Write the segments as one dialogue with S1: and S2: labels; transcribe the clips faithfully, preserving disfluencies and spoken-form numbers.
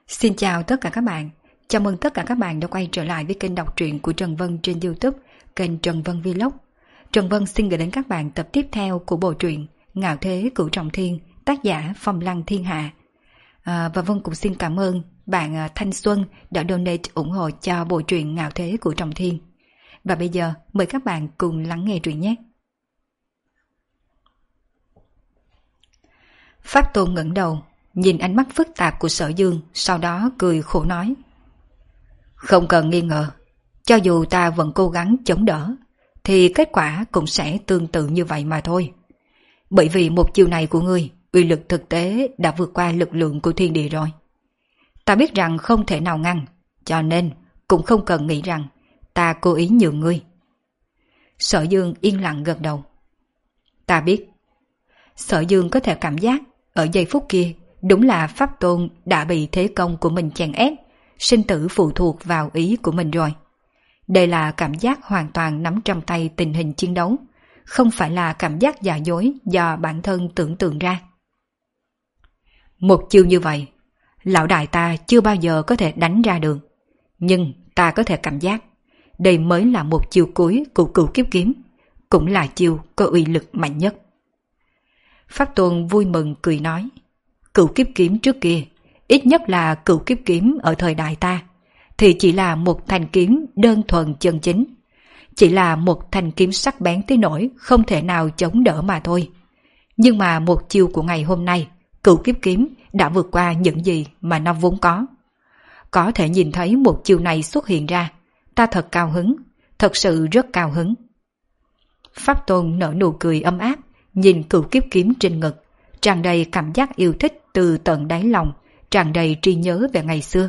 S1: Xin chào tất cả các bạn. Chào mừng tất cả các bạn đã quay trở lại với kênh đọc truyện của Trần Vân trên YouTube, kênh Trần Vân Vlog. Trần Vân xin gửi đến các bạn tập tiếp theo của bộ truyện Ngạo Thế Cửu Trọng Thiên, tác giả Phong Lăng Thiên Hạ. À, và Vân cũng xin cảm ơn bạn Thanh Xuân đã donate ủng hộ cho bộ truyện Ngạo Thế Cửu Trọng Thiên. Và bây giờ mời các bạn cùng lắng nghe truyện nhé. Pháp Tôn ngẩng đầu, nhìn ánh mắt phức tạp của Sở Dương, sau đó cười khổ nói: Không cần nghi ngờ, cho dù ta vẫn cố gắng chống đỡ, thì kết quả cũng sẽ tương tự như vậy mà thôi. Bởi vì một chiêu này của ngươi, uy lực thực tế đã vượt qua lực lượng của thiên địa rồi. Ta biết rằng không thể nào ngăn, cho nên cũng không cần nghĩ rằng ta cố ý nhường ngươi. Sở Dương yên lặng gật đầu. Ta biết. Sở Dương có thể cảm giác ở giây phút kia đúng là Pháp Tôn đã bị thế công của mình chèn ép, sinh tử phụ thuộc vào ý của mình rồi. Đây là cảm giác hoàn toàn nắm trong tay tình hình chiến đấu, không phải là cảm giác giả dối do bản thân tưởng tượng ra. Một chiêu như vậy, lão đại ta chưa bao giờ có thể đánh ra được. Nhưng ta có thể cảm giác, đây mới là một chiêu cuối của Cửu Kiếp Kiếm, cũng là chiêu có uy lực mạnh nhất. Pháp Tôn vui mừng cười nói: Cửu Kiếp Kiếm trước kia, ít nhất là Cửu Kiếp Kiếm ở thời đại ta, thì chỉ là một thanh kiếm đơn thuần chân chính. Chỉ là một thanh kiếm sắc bén tới nỗi không thể nào chống đỡ mà thôi. Nhưng mà một chiêu của ngày hôm nay, Cửu Kiếp Kiếm đã vượt qua những gì mà nó vốn có. Có thể nhìn thấy một chiêu này xuất hiện ra, ta thật cao hứng, thật sự rất cao hứng. Pháp Tôn nở nụ cười ấm áp, nhìn Cửu Kiếp Kiếm trên ngực, tràn đầy cảm giác yêu thích từ tận đáy lòng, tràn đầy tri nhớ về ngày xưa.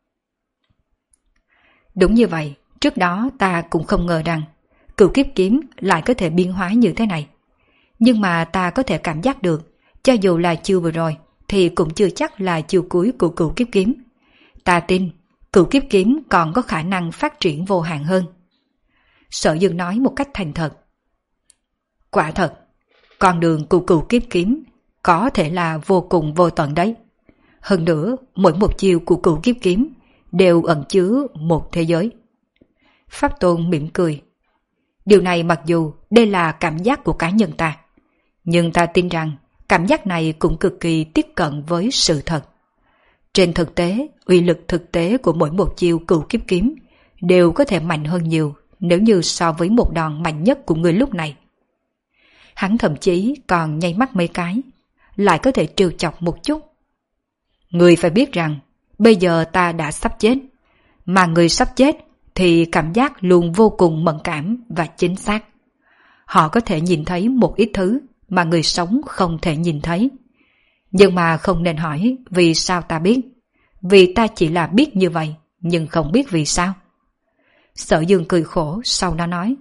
S1: Đúng như vậy, trước đó ta cũng không ngờ rằng Cửu Kiếp Kiếm lại có thể biến hóa như thế này. Nhưng mà ta có thể cảm giác được, cho dù là chiêu vừa rồi, thì cũng chưa chắc là chiêu cuối của Cửu Kiếp Kiếm. Ta tin, Cửu Kiếp Kiếm còn có khả năng phát triển vô hạn hơn. Sở Dương nói một cách thành thật. Quả thật, con đường của Cửu Kiếp Kiếm có thể là vô cùng vô tận đấy. Hơn nữa, mỗi một chiêu của Cửu Kiếp Kiếm đều ẩn chứa một thế giới. Pháp Tôn mỉm cười. Điều này mặc dù đây là cảm giác của cá nhân ta, nhưng ta tin rằng cảm giác này cũng cực kỳ tiếp cận với sự thật. Trên thực tế, uy lực thực tế của mỗi một chiêu Cửu Kiếp Kiếm đều có thể mạnh hơn nhiều nếu như so với một đòn mạnh nhất của người lúc này. Hắn thậm chí còn nháy mắt mấy cái, lại có thể trêu chọc một chút. Người phải biết rằng, bây giờ ta đã sắp chết, mà người sắp chết thì cảm giác luôn vô cùng mẫn cảm và chính xác. Họ có thể nhìn thấy một ít thứ mà người sống không thể nhìn thấy. Nhưng mà không nên hỏi vì sao ta biết, vì ta chỉ là biết như vậy, nhưng không biết vì sao. Sở Dương cười khổ, sau đó nói: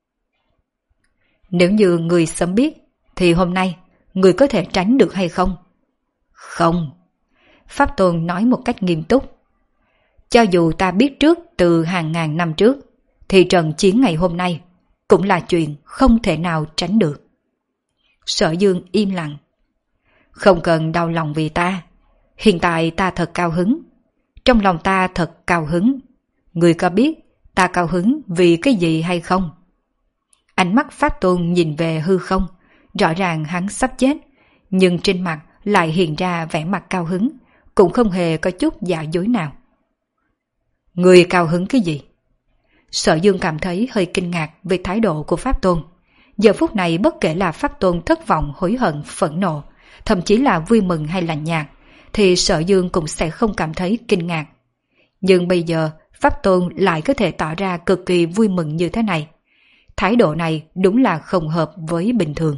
S1: Nếu như người sớm biết, thì hôm nay người có thể tránh được hay không? Không. Pháp Tôn nói một cách nghiêm túc. Cho dù ta biết trước từ hàng ngàn năm trước, thì trận chiến ngày hôm nay cũng là chuyện không thể nào tránh được. Sở Dương im lặng. Không cần đau lòng vì ta. Hiện tại ta thật cao hứng. Trong lòng ta thật cao hứng. Người có biết ta cao hứng vì cái gì hay không? Ánh mắt Pháp Tôn nhìn về hư không. Rõ ràng hắn sắp chết, nhưng trên mặt lại hiện ra vẻ mặt cao hứng, cũng không hề có chút giả dối nào. Người cao hứng cái gì? Sở Dương cảm thấy hơi kinh ngạc về thái độ của Pháp Tôn. Giờ phút này bất kể là Pháp Tôn thất vọng, hối hận, phẫn nộ, thậm chí là vui mừng hay lạnh nhạt, thì Sở Dương cũng sẽ không cảm thấy kinh ngạc. Nhưng bây giờ Pháp Tôn lại có thể tỏ ra cực kỳ vui mừng như thế này. Thái độ này đúng là không hợp với bình thường.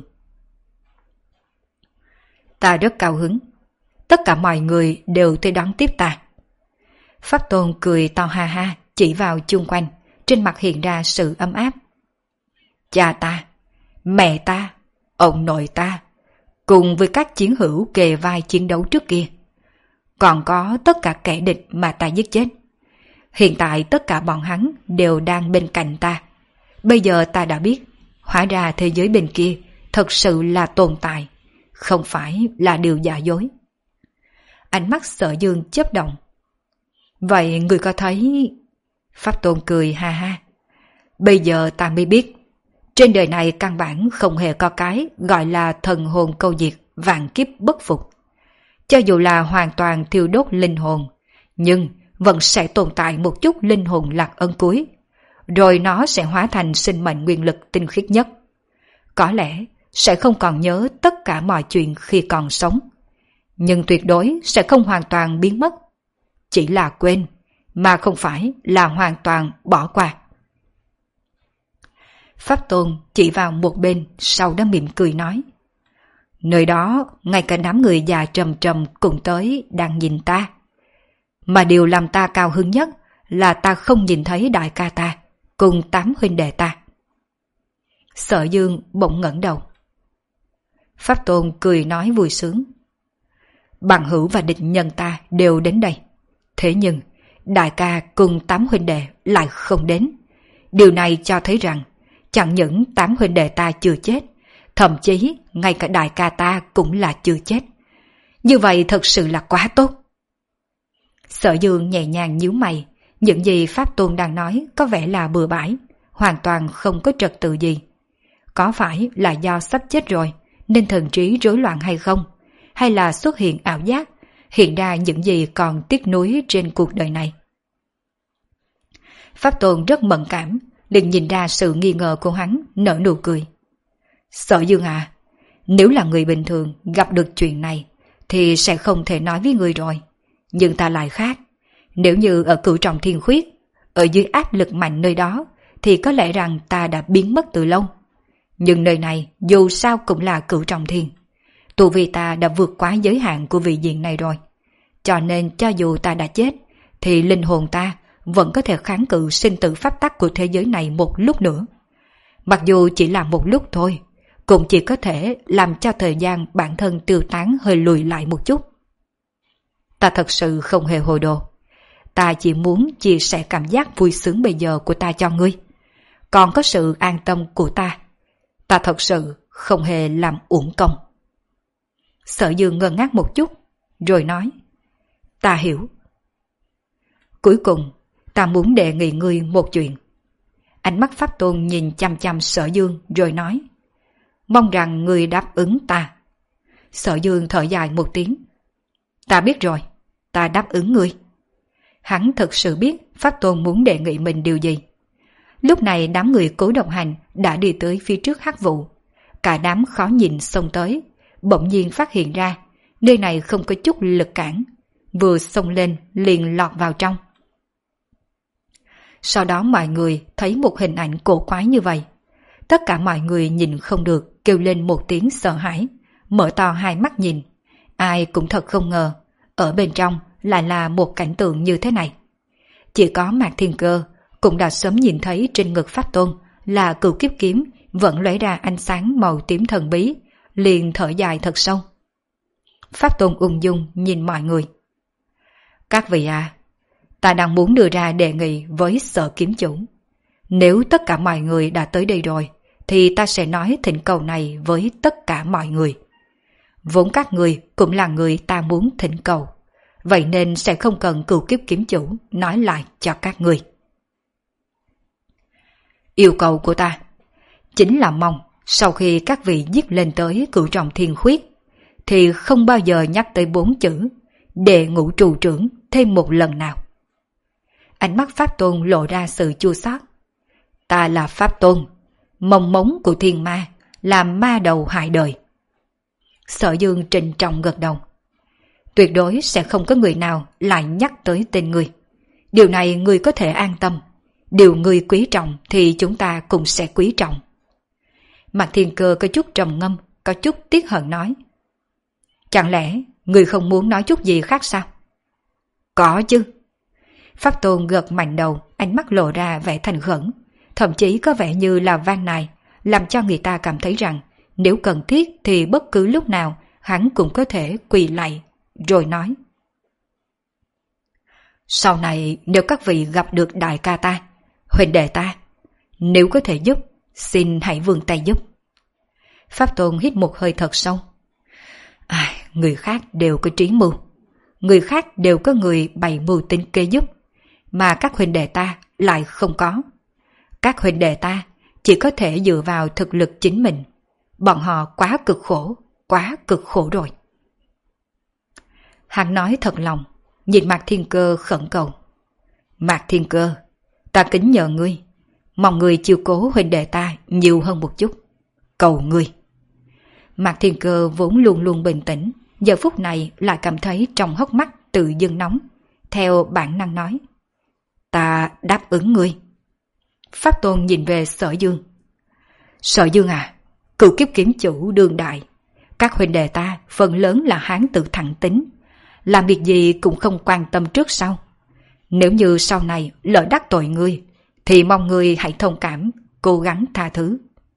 S1: Ta rất cao hứng. Tất cả mọi người đều tới đón tiếp ta. Pháp Tôn cười to ha ha, chỉ vào chung quanh, trên mặt hiện ra sự ấm áp. Cha ta, mẹ ta, ông nội ta, cùng với các chiến hữu kề vai chiến đấu trước kia. Còn có tất cả kẻ địch mà ta giết chết. Hiện tại tất cả bọn hắn đều đang bên cạnh ta. Bây giờ ta đã biết, hóa ra thế giới bên kia thật sự là tồn tại, không phải là điều giả dối. Ánh mắt Sở Dương chớp động, Vậy người có thấy... Pháp Tôn cười ha ha. Bây giờ ta mới biết, trên đời này căn bản không hề có cái gọi là thần hồn câu diệt, vạn kiếp bất phục. Cho dù là hoàn toàn thiêu đốt linh hồn, nhưng vẫn sẽ tồn tại một chút linh hồn lạc ân cuối, rồi nó sẽ hóa thành sinh mệnh nguyên lực tinh khiết nhất. Có lẽ sẽ không còn nhớ tất cả mọi chuyện khi còn sống, nhưng tuyệt đối sẽ không hoàn toàn biến mất. Chỉ là quên, mà không phải là hoàn toàn bỏ qua. Pháp Tôn chỉ vào một bên, sau đó mỉm cười nói. Nơi đó, ngay cả đám người già trầm trầm cùng tới đang nhìn ta. Mà điều làm ta cao hứng nhất là ta không nhìn thấy đại ca ta, cùng tám huynh đệ ta. Sở Dương bỗng ngẩng đầu. Pháp Tôn cười nói vui sướng. Bằng hữu và địch nhân ta đều đến đây. Thế nhưng, đại ca cùng tám huynh đệ lại không đến. Điều này cho thấy rằng, chẳng những tám huynh đệ ta chưa chết, thậm chí ngay cả đại ca ta cũng là chưa chết. Như vậy thật sự là quá tốt. Sở Dương nhẹ nhàng nhíu mày, những gì Pháp Tôn đang nói có vẻ là bừa bãi, hoàn toàn không có trật tự gì. Có phải là do sắp chết rồi nên thần trí rối loạn hay không? Hay là xuất hiện ảo giác, hiện ra những gì còn tiếc nuối trên cuộc đời này? Pháp Tôn rất mẫn cảm, liền nhìn ra sự nghi ngờ của hắn, nở nụ cười. Sở Dương à, nếu là người bình thường gặp được chuyện này thì sẽ không thể nói với người rồi. Nhưng ta lại khác. Nếu như ở Cửu Trọng Thiên Khuyết, ở dưới áp lực mạnh nơi đó, thì có lẽ rằng ta đã biến mất từ lâu. Nhưng nơi này dù sao cũng là Cửu Trọng Thiên. Tu vi ta đã vượt quá giới hạn của vị diện này rồi. Cho nên cho dù ta đã chết, thì linh hồn ta vẫn có thể kháng cự sinh tử pháp tắc của thế giới này một lúc nữa. Mặc dù chỉ là một lúc thôi, cũng chỉ có thể làm cho thời gian bản thân tiêu tán hơi lùi lại một chút. Ta thật sự không hề hồ đồ. Ta chỉ muốn chia sẻ cảm giác vui sướng bây giờ của ta cho ngươi. Còn có sự an tâm của ta. Ta thật sự không hề làm uổng công. Sở Dương ngơ ngác một chút, rồi nói. Ta hiểu. Cuối cùng, ta muốn đề nghị ngươi một chuyện. Ánh mắt Pháp Tôn nhìn chăm chăm Sở Dương rồi nói. Mong rằng ngươi đáp ứng ta. Sở Dương thở dài một tiếng. Ta biết rồi, ta đáp ứng ngươi. Hắn thật sự biết Pháp Tôn muốn đề nghị mình điều gì. Lúc này đám người Cố Độc Hành đã đi tới phía trước Hắc Vụ. Cả đám khó nhìn xông tới, bỗng nhiên phát hiện ra nơi này không có chút lực cản, vừa xông lên liền lọt vào trong. Sau đó mọi người thấy một hình ảnh cổ quái như vậy. Tất cả mọi người nhìn không được, kêu lên một tiếng sợ hãi, mở to hai mắt nhìn. Ai cũng thật không ngờ, ở bên trong lại là một cảnh tượng như thế này. Chỉ có Mạc Thiên Cơ cũng đã sớm nhìn thấy trên ngực Pháp Tôn là Cửu Kiếp Kiếm vẫn lóe ra ánh sáng màu tím thần bí, liền thở dài thật sâu. Pháp Tôn ung dung nhìn mọi người. Các vị à, ta đang muốn đưa ra đề nghị với Sở Kiếm Chủ. Nếu tất cả mọi người đã tới đây rồi, thì ta sẽ nói thỉnh cầu này với tất cả mọi người. Vốn các người cũng là người ta muốn thỉnh cầu, vậy nên sẽ không cần Cửu Kiếp Kiếm Chủ nói lại cho các người. Yêu cầu của ta chính là mong sau khi các vị giết lên tới Cửu Trọng Thiên Khuyết, thì không bao giờ nhắc tới bốn chữ Đệ Ngũ Trụ Trưởng thêm một lần nào. Ánh mắt Pháp Tôn lộ ra sự chua xót. Ta là Pháp Tôn, mong mống của thiên ma, là ma đầu hại đời. Sở Dương trịnh trọng gật đầu. Tuyệt đối sẽ không có người nào lại nhắc tới tên người. Điều này người có thể an tâm. Điều người quý trọng thì chúng ta cũng sẽ quý trọng. Mạc Thiên Cơ có chút trầm ngâm, có chút tiếc hận nói. Chẳng lẽ người không muốn nói chút gì khác sao? Có chứ. Pháp Tôn gật mạnh đầu, ánh mắt lộ ra vẻ thành khẩn, thậm chí có vẻ như là van nài, làm cho người ta cảm thấy rằng nếu cần thiết thì bất cứ lúc nào hắn cũng có thể quỳ lạy, rồi nói. Sau này nếu các vị gặp được đại ca ta, huynh đệ ta, nếu có thể giúp, xin hãy vươn tay giúp. Pháp Tôn hít một hơi thật sâu. À, người khác đều có trí mưu, người khác đều có người bày mưu tính kế giúp, mà các huynh đệ ta lại không có. Các huynh đệ ta chỉ có thể dựa vào thực lực chính mình. Bọn họ quá cực khổ, quá cực khổ rồi. Hắn nói thật lòng, nhìn Mạc Thiên Cơ khẩn cầu. Mạc Thiên Cơ, ta kính nhờ ngươi, mong ngươi chiều cố huynh đệ ta nhiều hơn một chút. Cầu ngươi. Mạc Thiên Cơ vốn luôn luôn bình tĩnh, giờ phút này lại cảm thấy trong hốc mắt tự dưng nóng, theo bản năng nói. Ta đáp ứng ngươi. Pháp Tôn nhìn về Sở Dương. Sở Dương à, cửu kiếp kiếm chủ đương đại, các huynh đệ ta phần lớn là hán tử thẳng tính, làm việc gì cũng không quan tâm trước sau. Nếu như sau này lỡ đắc tội ngươi, thì mong ngươi hãy thông cảm, cố gắng tha thứ.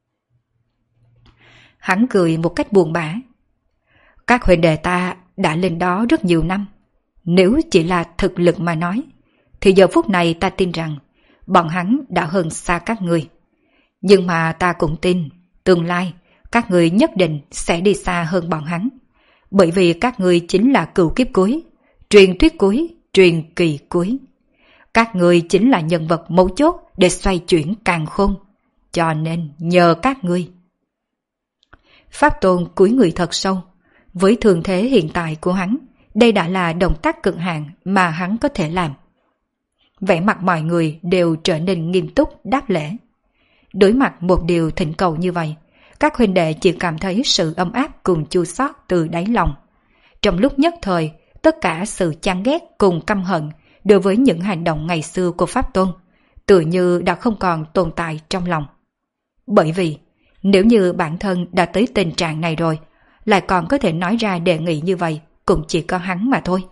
S1: Hắn cười một cách buồn bã. Các huynh đệ ta đã lên đó rất nhiều năm. Nếu chỉ là thực lực mà nói, thì giờ phút này ta tin rằng bọn hắn đã hơn xa các ngươi. Nhưng mà ta cũng tin, tương lai các ngươi nhất định sẽ đi xa hơn bọn hắn. Bởi vì các ngươi chính là cửu kiếp cuối, truyền thuyết cuối, truyền kỳ cuối. Các ngươi chính là nhân vật mấu chốt để xoay chuyển càn khôn. Cho nên nhờ các ngươi. Pháp Tôn cúi người thật sâu. Với thường thế hiện tại của hắn, đây đã là động tác cực hạn mà hắn có thể làm. Vẻ mặt mọi người đều trở nên nghiêm túc đáp lễ. Đối mặt một điều thỉnh cầu như vậy, các huynh đệ chỉ cảm thấy sự ấm áp cùng chua xót từ đáy lòng. Trong lúc nhất thời, tất cả sự chán ghét cùng căm hận đối với những hành động ngày xưa của Pháp Tôn, tự như đã không còn tồn tại trong lòng. Bởi vì, nếu như bản thân đã tới tình trạng này rồi, lại còn có thể nói ra đề nghị như vậy, cũng chỉ có hắn mà thôi.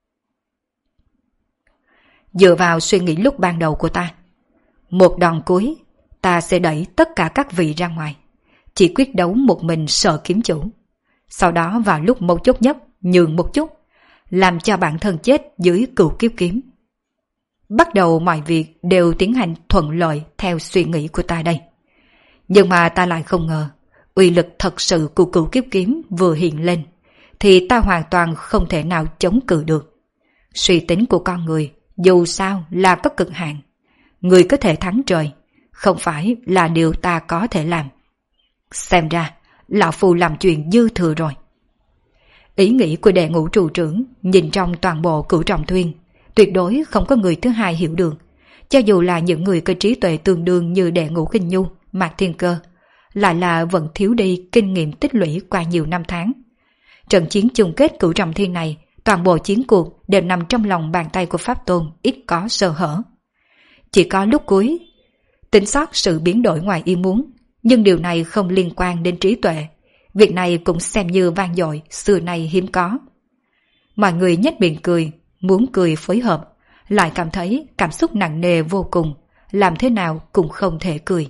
S1: Dựa vào suy nghĩ lúc ban đầu của ta, một đòn cuối, ta sẽ đẩy tất cả các vị ra ngoài, chỉ quyết đấu một mình Sở kiếm chủ. Sau đó vào lúc mấu chốt nhất, nhường một chút, làm cho bản thân chết dưới cửu kiếp kiếm. Bắt đầu mọi việc đều tiến hành thuận lợi theo suy nghĩ của ta đây. Nhưng mà ta lại không ngờ, uy lực thật sự của cửu kiếp kiếm vừa hiện lên, thì ta hoàn toàn không thể nào chống cự được. Suy tính của con người dù sao là có cực hạn. Người có thể thắng trời, không phải là điều ta có thể làm. Xem ra, lão phu làm chuyện dư thừa rồi. Ý nghĩ của đệ ngũ trụ trưởng nhìn trong toàn bộ Cửu Trọng Thuyên, tuyệt đối không có người thứ hai hiểu được. Cho dù là những người có trí tuệ tương đương như đệ ngũ Kinh Nhu, Mạc Thiên Cơ, lại là vẫn thiếu đi kinh nghiệm tích lũy qua nhiều năm tháng. Trận chiến chung kết Cửu Trọng Thiên này, toàn bộ chiến cuộc đều nằm trong lòng bàn tay của Pháp Tôn, ít có sơ hở. Chỉ có lúc cuối, tính sót sự biến đổi ngoài ý muốn, nhưng điều này không liên quan đến trí tuệ. Việc này cũng xem như vang dội, xưa nay hiếm có. Mọi người nhếch miệng cười, muốn cười phối hợp, lại cảm thấy cảm xúc nặng nề vô cùng, làm thế nào cũng không thể cười.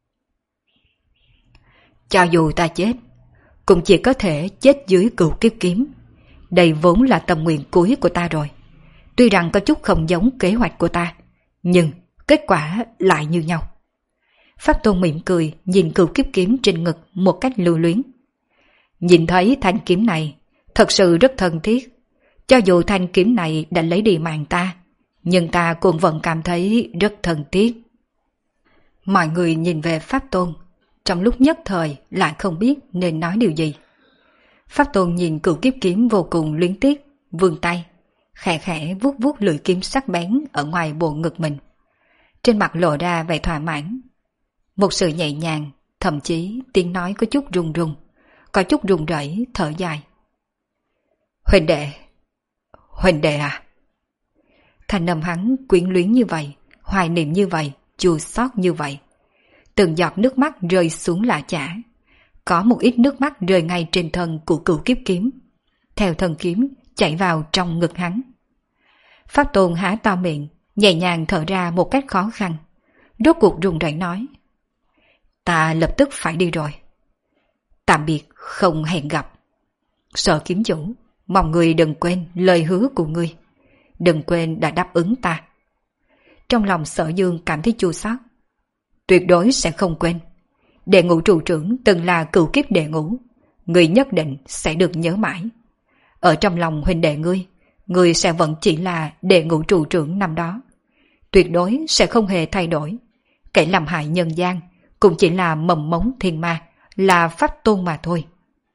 S1: Cho dù ta chết, cũng chỉ có thể chết dưới cửu kiếp kiếm. Đây vốn là tâm nguyện cuối của ta rồi. Tuy rằng có chút không giống kế hoạch của ta, nhưng kết quả lại như nhau. Pháp Tôn mỉm cười nhìn cửu kiếp kiếm trên ngực một cách lưu luyến. Nhìn thấy thanh kiếm này, thật sự rất thân thiết. Cho dù thanh kiếm này đã lấy đi mạng ta, nhưng ta cũng vẫn cảm thấy rất thân thiết. Mọi người nhìn về Pháp Tôn, trong lúc nhất thời lại không biết nên nói điều gì. Pháp Tôn nhìn cửu kiếp kiếm vô cùng luyến tiếc, vươn tay, khẽ khẽ vuốt vuốt lưỡi kiếm sắc bén ở ngoài bộ ngực mình. Trên mặt lộ ra vẻ thỏa mãn. Một sự nhẹ nhàng, thậm chí tiếng nói có chút run run, có chút run rẩy thở dài. Huỳnh đệ, huỳnh đệ à? Thanh âm hắn quyến luyến như vậy, hoài niệm như vậy, chua xót như vậy. Từng giọt nước mắt rơi xuống lạ chả. Có một ít nước mắt rơi ngay trên thân của cửu kiếp kiếm, theo thân kiếm chảy vào trong ngực hắn. Pháp Tôn há to miệng, nhẹ nhàng thở ra một cách khó khăn, rốt cuộc run rẩy nói: Ta lập tức phải đi rồi. Tạm biệt, không hẹn gặp. Sở kiếm chủ, mong người đừng quên lời hứa của ngươi, đừng quên đã đáp ứng ta. Trong lòng Sở Dương cảm thấy chua xót. Tuyệt đối sẽ không quên. Đệ ngũ trụ trưởng từng là cửu kiếp đệ ngũ, người nhất định sẽ được nhớ mãi. Ở trong lòng huynh đệ ngươi, ngươi sẽ vẫn chỉ là đệ ngũ trụ trưởng năm đó. tuyệt đối sẽ không hề thay đổi. Kẻ làm hại nhân gian cũng chỉ là mầm mống thiên ma, là pháp tôn mà thôi.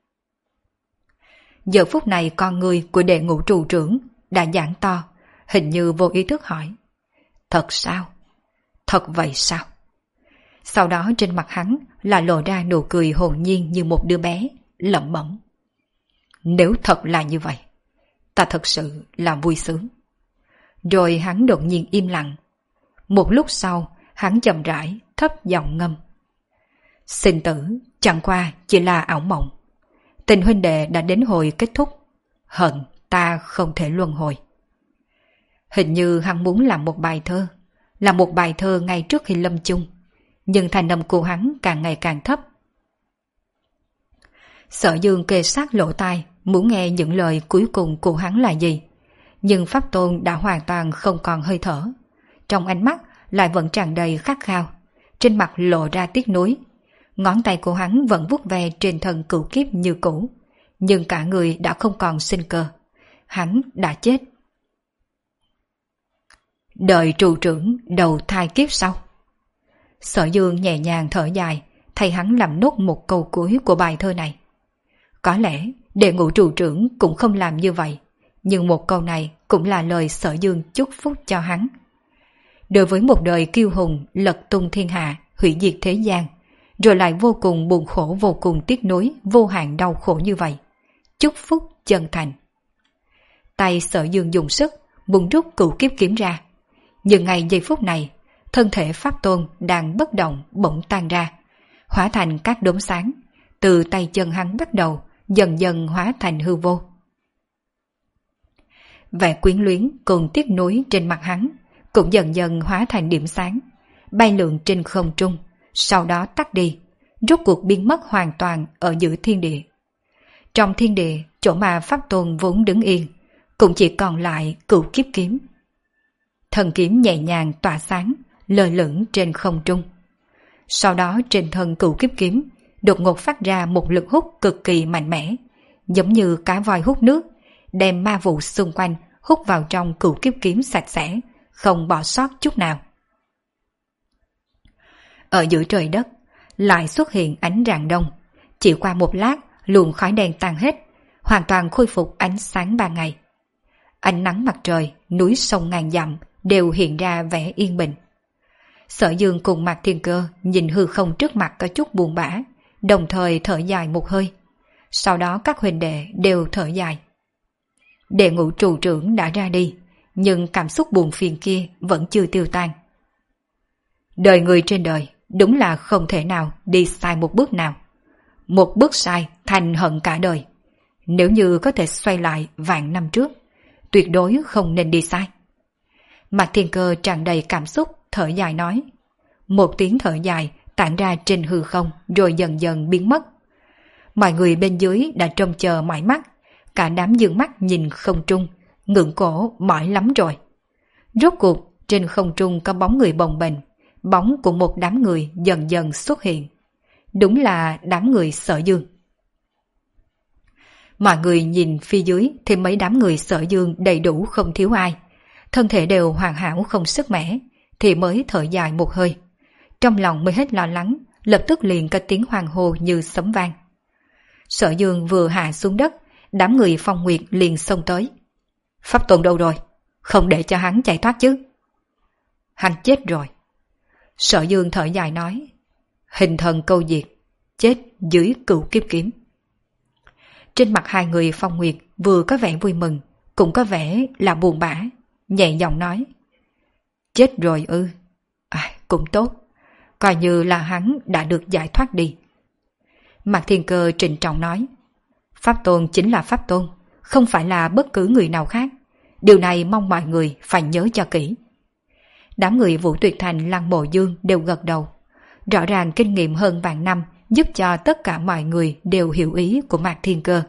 S1: Giờ phút này con người của đệ ngũ trụ trưởng đã giãn to, hình như vô ý thức hỏi. Thật sao? Thật vậy sao? Sau đó trên mặt hắn là lộ ra nụ cười hồn nhiên như một đứa bé, lẩm bẩm. Nếu thật là như vậy, ta thật sự là vui sướng. Rồi hắn đột nhiên im lặng. Một lúc sau, hắn chậm rãi, thấp giọng ngâm. Sinh tử chẳng qua chỉ là ảo mộng. Tình huynh đệ đã đến hồi kết thúc. Hận ta không thể luân hồi. Hình như hắn muốn làm một bài thơ, là một bài thơ ngay trước khi lâm chung. Nhưng thanh âm của hắn càng ngày càng thấp. Sở Dương kề sát lỗ tai, muốn nghe những lời cuối cùng của hắn là gì. Nhưng Pháp Tôn đã hoàn toàn không còn hơi thở. Trong ánh mắt lại vẫn tràn đầy khát khao. Trên mặt lộ ra tiếc nuối. Ngón tay của hắn vẫn vuốt ve trên thân cửu kiếp như cũ. Nhưng cả người đã không còn sinh cơ. Hắn đã chết. Đợi trụ trưởng đầu thai kiếp sau. Sở Dương nhẹ nhàng thở dài, thay hắn làm nốt một câu cuối của bài thơ này. Có lẽ đệ ngũ trụ trưởng cũng không làm như vậy, nhưng một câu này cũng là lời Sở Dương chúc phúc cho hắn. Đối với một đời kiêu hùng lật tung thiên hạ, hủy diệt thế gian, rồi lại vô cùng buồn khổ, vô cùng tiếc nuối, vô hạn đau khổ như vậy. Chúc phúc chân thành. Tay Sở Dương dùng sức, bung rút cửu kiếp kiếm ra. Nhưng ngay giây phút này, thân thể Pháp Tôn đang bất động bỗng tan ra, hóa thành các đốm sáng, từ tay chân hắn bắt đầu, dần dần hóa thành hư vô. Vẻ quyến luyến cùng tiếc nuối trên mặt hắn cũng dần dần hóa thành điểm sáng, bay lượn trên không trung, sau đó tắt đi, rốt cuộc biến mất hoàn toàn ở giữa thiên địa. Trong thiên địa, chỗ mà Pháp Tôn vốn đứng yên, cũng chỉ còn lại cửu kiếp kiếm. Thần kiếm nhẹ nhàng tỏa sáng, lơ lửng trên không trung. Sau đó trên thân cửu kiếp kiếm đột ngột phát ra một lực hút cực kỳ mạnh mẽ, giống như cá voi hút nước, đem ma vụ xung quanh hút vào trong cửu kiếp kiếm sạch sẽ, không bỏ sót chút nào. Ở giữa trời đất lại xuất hiện ánh rạng đông, chỉ qua một lát luồng khói đen tan hết, hoàn toàn khôi phục ánh sáng ban ngày. Ánh nắng mặt trời, núi sông ngàn dặm đều hiện ra vẻ yên bình. Sở Dương cùng Mạc Thiên Cơ nhìn hư không trước mặt có chút buồn bã, đồng thời thở dài một hơi. Sau đó các huynh đệ đều thở dài. Đệ ngũ trụ trưởng đã ra đi, nhưng cảm xúc buồn phiền kia vẫn chưa tiêu tan. Đời người trên đời đúng là không thể nào đi sai một bước nào. Một bước sai thành hận cả đời. Nếu như có thể xoay lại vạn năm trước, tuyệt đối không nên đi sai. Mạc Thiên Cơ tràn đầy cảm xúc, thở dài nói. Một tiếng thở dài tản ra trên hư không rồi dần dần biến mất. Mọi người bên dưới đã trông chờ mỏi mắt, cả đám dương mắt nhìn không trung, ngưỡng cổ mỏi lắm rồi. Rốt cuộc trên không trung có bóng người bồng bềnh, bóng của một đám người dần dần xuất hiện. Đúng là đám người Sở Dương. Mọi người nhìn phía dưới thì mấy đám người Sở Dương đầy đủ không thiếu ai, thân thể đều hoàn hảo không sức mẻ, thì mới thở dài một hơi. Trong lòng mới hết lo lắng, lập tức liền có tiếng hoan hô như sấm vang. Sở Dương vừa hạ xuống đất, đám người Phong Nguyệt liền xông tới. Pháp Tôn đâu rồi? Không để cho hắn chạy thoát chứ? Hắn chết rồi. Sở Dương thở dài nói. Hình thần câu diệt, chết dưới cửu kiếp kiếm. Trên mặt hai người Phong Nguyệt vừa có vẻ vui mừng, cũng có vẻ là buồn bã, nhẹ giọng nói. Chết rồi ư? À, cũng tốt, coi như là hắn đã được giải thoát đi. Mạc Thiên Cơ trịnh trọng nói. Pháp Tôn chính là Pháp Tôn, không phải là bất cứ người nào khác. Điều này mong mọi người phải nhớ cho kỹ. Đám người Vũ Tuyệt Thành Lăng Mộ Dương đều gật đầu. Rõ ràng kinh nghiệm hơn vạn năm giúp cho tất cả mọi người đều hiểu ý của Mạc Thiên Cơ.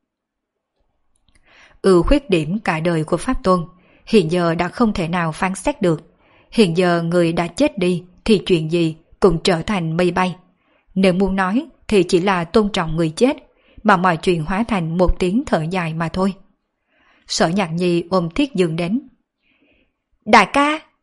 S1: Ưu khuyết điểm cả đời của Pháp Tôn hiện giờ đã không thể nào phán xét được. Hiện giờ người đã chết đi thì chuyện gì cũng trở thành mây bay. Nếu muốn nói thì chỉ là tôn trọng người chết, mà mọi chuyện hóa thành một tiếng thở dài mà thôi. Sở Nhạc Nhi ôm Thiết Dương đến. Đại ca!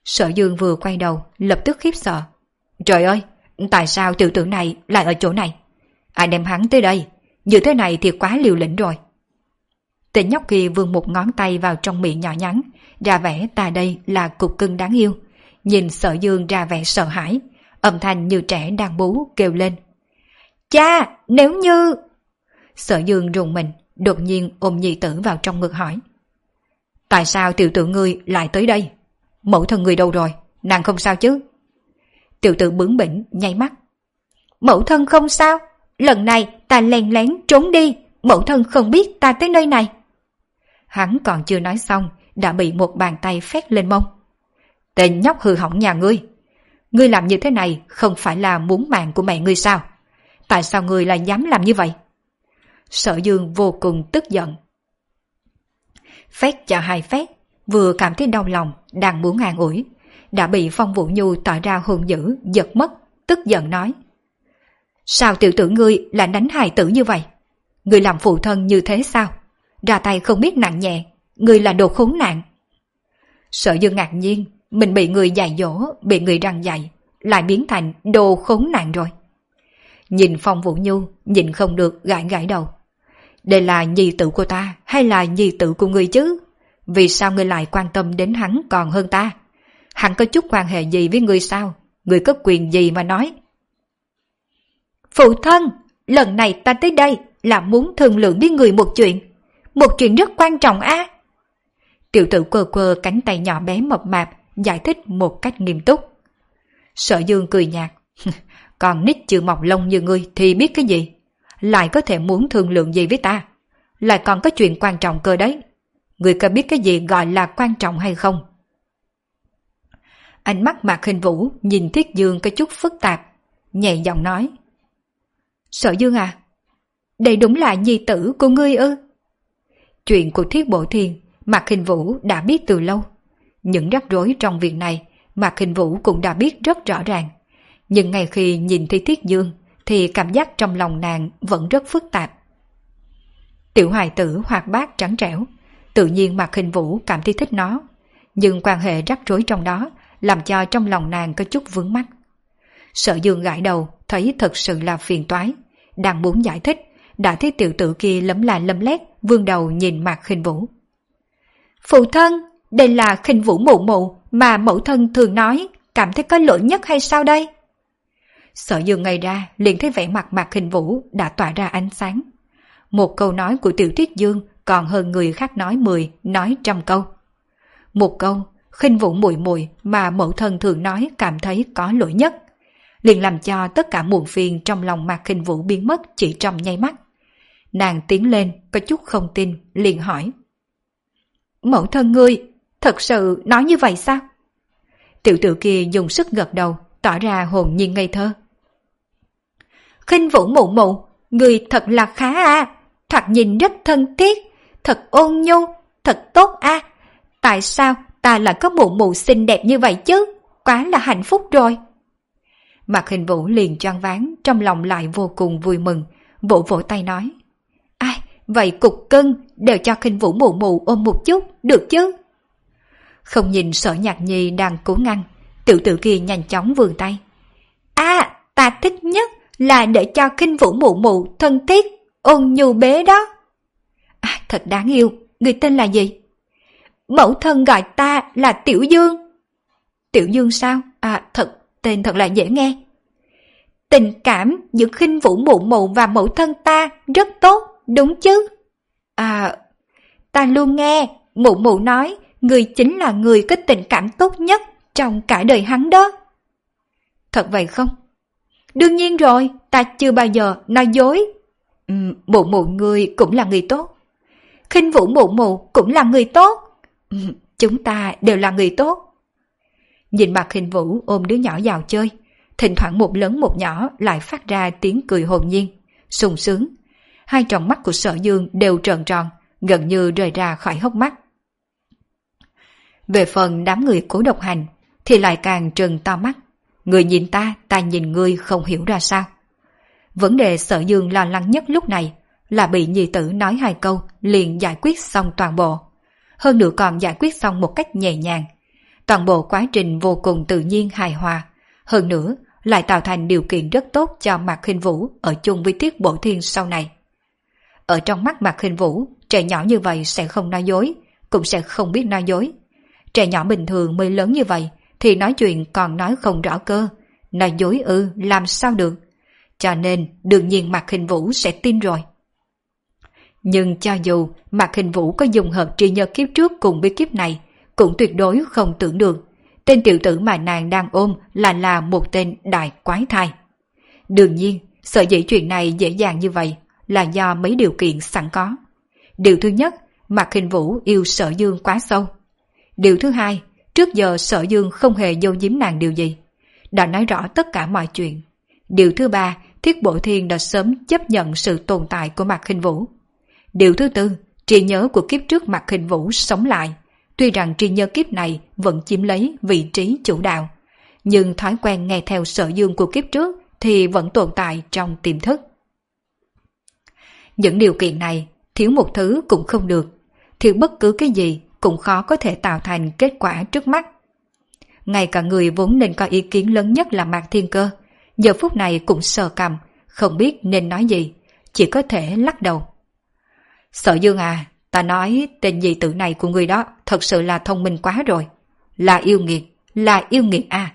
S1: Sở Dương vừa quay đầu, lập tức khiếp sợ. Trời ơi, tại sao tiểu tử này lại ở chỗ này? Ai đem hắn tới đây? Như thế này thì quá liều lĩnh rồi. Tên nhóc kia vươn một ngón tay vào trong miệng nhỏ nhắn, ra vẻ ta đây là cục cưng đáng yêu. Nhìn Sở Dương ra vẻ sợ hãi, âm thanh như trẻ đang bú kêu lên. Cha, nếu như... Sở Dương rùng mình, đột nhiên ôm nhi tử vào trong ngực hỏi. Tại sao tiểu tử ngươi lại tới đây? Mẫu thân ngươi đâu rồi? Nàng không sao chứ? Tiểu tử bướng bỉnh, nháy mắt. Mẫu thân không sao. Lần này ta lén lén trốn đi. Mẫu thân không biết ta tới nơi này. Hắn còn chưa nói xong, đã bị một bàn tay phét lên mông. Tên nhóc hư hỏng nhà ngươi. Ngươi làm như thế này không phải là muốn mạng của mẹ ngươi sao? Tại sao ngươi lại dám làm như vậy? Sở Dương vô cùng tức giận. Phét cho hai phét, vừa cảm thấy đau lòng, đang muốn an ủi, đã bị Phong Vũ Nhu tỏ ra hung dữ, giật mất, tức giận nói. Sao tiểu tử ngươi lại đánh hài tử như vậy? Ngươi làm phụ thân như thế sao? Ra tay không biết nặng nhẹ, ngươi là đồ khốn nạn. Sở Dương ngạc nhiên, mình bị người dạy dỗ, bị người răng dạy, lại biến thành đồ khốn nạn rồi. Nhìn Phong Vũ Nhu, nhìn không được gãi gãi đầu. Đây là nhi tử của ta hay là nhi tử của ngươi chứ? Vì sao ngươi lại quan tâm đến hắn còn hơn ta? Hắn có chút quan hệ gì với ngươi sao? Ngươi có quyền gì mà nói? Phụ thân, lần này ta tới đây là muốn thương lượng với người một chuyện. Một chuyện rất quan trọng á. À? Tiểu tử quơ quơ cánh tay nhỏ bé mập mạp, giải thích một cách nghiêm túc. Sở Dương cười nhạt. Còn nít chưa mọc lông như ngươi thì biết cái gì? Lại có thể muốn thương lượng gì với ta? Lại còn có chuyện quan trọng cơ đấy. Ngươi có biết cái gì gọi là quan trọng hay không? Ánh mắt Mạc Khinh Vũ nhìn Thiết Dương có chút phức tạp, nhẹ giọng nói. Sở Dương à, đây đúng là nhi tử của ngươi ư? Chuyện của Thiết Bổ Thiên, Mạc Khinh Vũ đã biết từ lâu. Những rắc rối trong việc này, Mạc Khinh Vũ cũng đã biết rất rõ ràng. Nhưng ngay khi nhìn thấy Thiết Dương, thì cảm giác trong lòng nàng vẫn rất phức tạp. Tiểu hài tử hoạt bát trắng trẻo, tự nhiên Mạc Khinh Vũ cảm thấy thích nó. Nhưng quan hệ rắc rối trong đó làm cho trong lòng nàng có chút vướng mắc. Sở Dương gãi đầu, thấy thật sự là phiền toái, đang muốn giải thích, đã thấy tiểu tử kia lấm la lấm lét vươn đầu nhìn Mạc Khinh Vũ. Phụ thân, đây là Khinh Vũ mụ mụ mà mẫu thân thường nói, cảm thấy có lỗi nhất hay sao đây? Sở Dương ngây ra, liền thấy vẻ mặt Mạc Khinh Vũ đã tỏa ra ánh sáng. Một câu nói của Tiểu Thiết Dương còn hơn người khác nói mười, nói trăm câu. Một câu, Khinh Vũ muội muội mà mẫu thân thường nói cảm thấy có lỗi nhất, liền làm cho tất cả muộn phiền trong lòng Mạc Khinh Vũ biến mất chỉ trong nháy mắt. Nàng tiến lên, có chút không tin, liền hỏi. Mẫu thân ngươi, thật sự nói như vậy sao? Tiểu tử kia dùng sức gật đầu, tỏ ra hồn nhiên ngây thơ. Khinh Vũ mụ mụ, người thật là khá à, thoạt nhìn rất thân thiết, thật ôn nhu, thật tốt à. Tại sao ta lại có mụ mụ xinh đẹp như vậy chứ? Quá là hạnh phúc rồi. Mạc Khinh Vũ liền choáng váng, trong lòng lại vô cùng vui mừng, vỗ vỗ tay nói. Ai, vậy cục cưng, đều cho Khinh Vũ mụ mụ ôm một chút, được chứ? Không nhìn Sở Nhạc Nhi đang cố ngăn, tiểu tử kia nhanh chóng vươn tay. À, ta thích nhất là để cho Khinh Vũ mụ mụ thân thiết, ôn nhu bế đó. À, thật đáng yêu, người tên là gì? Mẫu thân gọi ta là Tiểu Dương. Tiểu Dương sao? À, thật, tên thật là dễ nghe. Tình cảm giữa Khinh Vũ mụ mụ và mẫu thân ta rất tốt, đúng chứ? À, ta luôn nghe mụ mụ nói người chính là người có tình cảm tốt nhất trong cả đời hắn đó. Thật vậy không? Đương nhiên rồi, ta chưa bao giờ nói dối. Ừ, mụ mụ người cũng là người tốt. Khinh Vũ mụ mụ cũng là người tốt. Ừ, chúng ta đều là người tốt. Nhìn Mạc Khinh Vũ ôm đứa nhỏ vào chơi, thỉnh thoảng một lớn một nhỏ lại phát ra tiếng cười hồn nhiên, sung sướng. Hai tròng mắt của Sở Dương đều tròn tròn, gần như rời ra khỏi hốc mắt. Về phần đám người Cố Độc Hành thì lại càng trừng to mắt. Người nhìn ta, ta nhìn ngươi không hiểu ra sao. Vấn đề Sở Dương lo lắng nhất lúc này là bị nhi tử nói hai câu liền giải quyết xong toàn bộ. Hơn nữa còn giải quyết xong một cách nhẹ nhàng. Toàn bộ quá trình vô cùng tự nhiên hài hòa, hơn nữa lại tạo thành điều kiện rất tốt cho Mạc Khinh Vũ ở chung với Tiết Bổ Thiên sau này. Ở trong mắt Mạc Khinh Vũ, trẻ nhỏ như vậy sẽ không nói dối, cũng sẽ không biết nói dối. Trẻ nhỏ bình thường mới lớn như vậy thì nói chuyện còn nói không rõ cơ, nói dối ư làm sao được. Cho nên đương nhiên Mạc Khinh Vũ sẽ tin rồi. Nhưng cho dù Mạc Khinh Vũ có dùng hợp tri nhớ kiếp trước cùng với kiếp này, cũng tuyệt đối không tưởng được tên tiểu tử mà nàng đang ôm là là một tên đại quái thai. Đương nhiên, sở dĩ chuyện này dễ dàng như vậy là do mấy điều kiện sẵn có. Điều thứ nhất, Mạc Khinh Vũ yêu Sở Dương quá sâu. Điều thứ hai, trước giờ Sở Dương không hề giấu giếm nàng điều gì, đã nói rõ tất cả mọi chuyện. Điều thứ ba, Thiết Bổ Thiên đã sớm chấp nhận sự tồn tại của Mạc Khinh Vũ. Điều thứ tư, trí nhớ của kiếp trước Mạc Khinh Vũ sống lại. Tuy rằng trí nhớ kiếp này vẫn chiếm lấy vị trí chủ đạo, nhưng thói quen nghe theo Sở Dương của kiếp trước thì vẫn tồn tại trong tiềm thức. Những điều kiện này, thiếu một thứ cũng không được, thiếu bất cứ cái gì cũng khó có thể tạo thành kết quả trước mắt. Ngay cả người vốn nên có ý kiến lớn nhất là Mạc Thiên Cơ, giờ phút này cũng sờ cằm, không biết nên nói gì, chỉ có thể lắc đầu. Sở Dương à, ta nói tên dị tử này của người đó thật sự là thông minh quá rồi. Là yêu nghiệt, là yêu nghiệt à.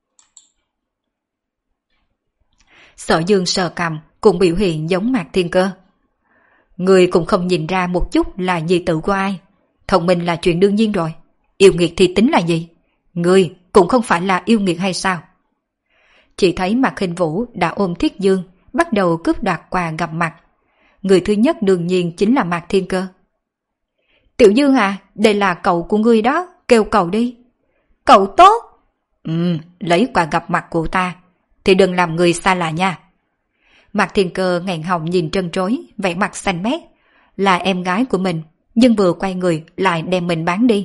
S1: Sở Dương sờ cằm cũng biểu hiện giống Mạc Thiên Cơ. Người cũng không nhìn ra một chút là dị tử của ai. Thông minh là chuyện đương nhiên rồi. Yêu nghiệt thì tính là gì? Người cũng không phải là yêu nghiệt hay sao? Chỉ thấy Mạc Khinh Vũ đã ôm Thiết Dương, bắt đầu cướp đoạt quà gặp mặt. Người thứ nhất đương nhiên chính là Mạc Thiên Cơ. Tiểu Dương à, đây là cậu của ngươi đó, kêu cậu đi. Cậu tốt. Ừ, lấy quà gặp mặt của ta, thì đừng làm người xa lạ nha. Mạc Thiên Cơ nghẹn họng nhìn trân trối, vẻ mặt xanh mét. Là em gái của mình, nhưng vừa quay người lại đem mình bán đi.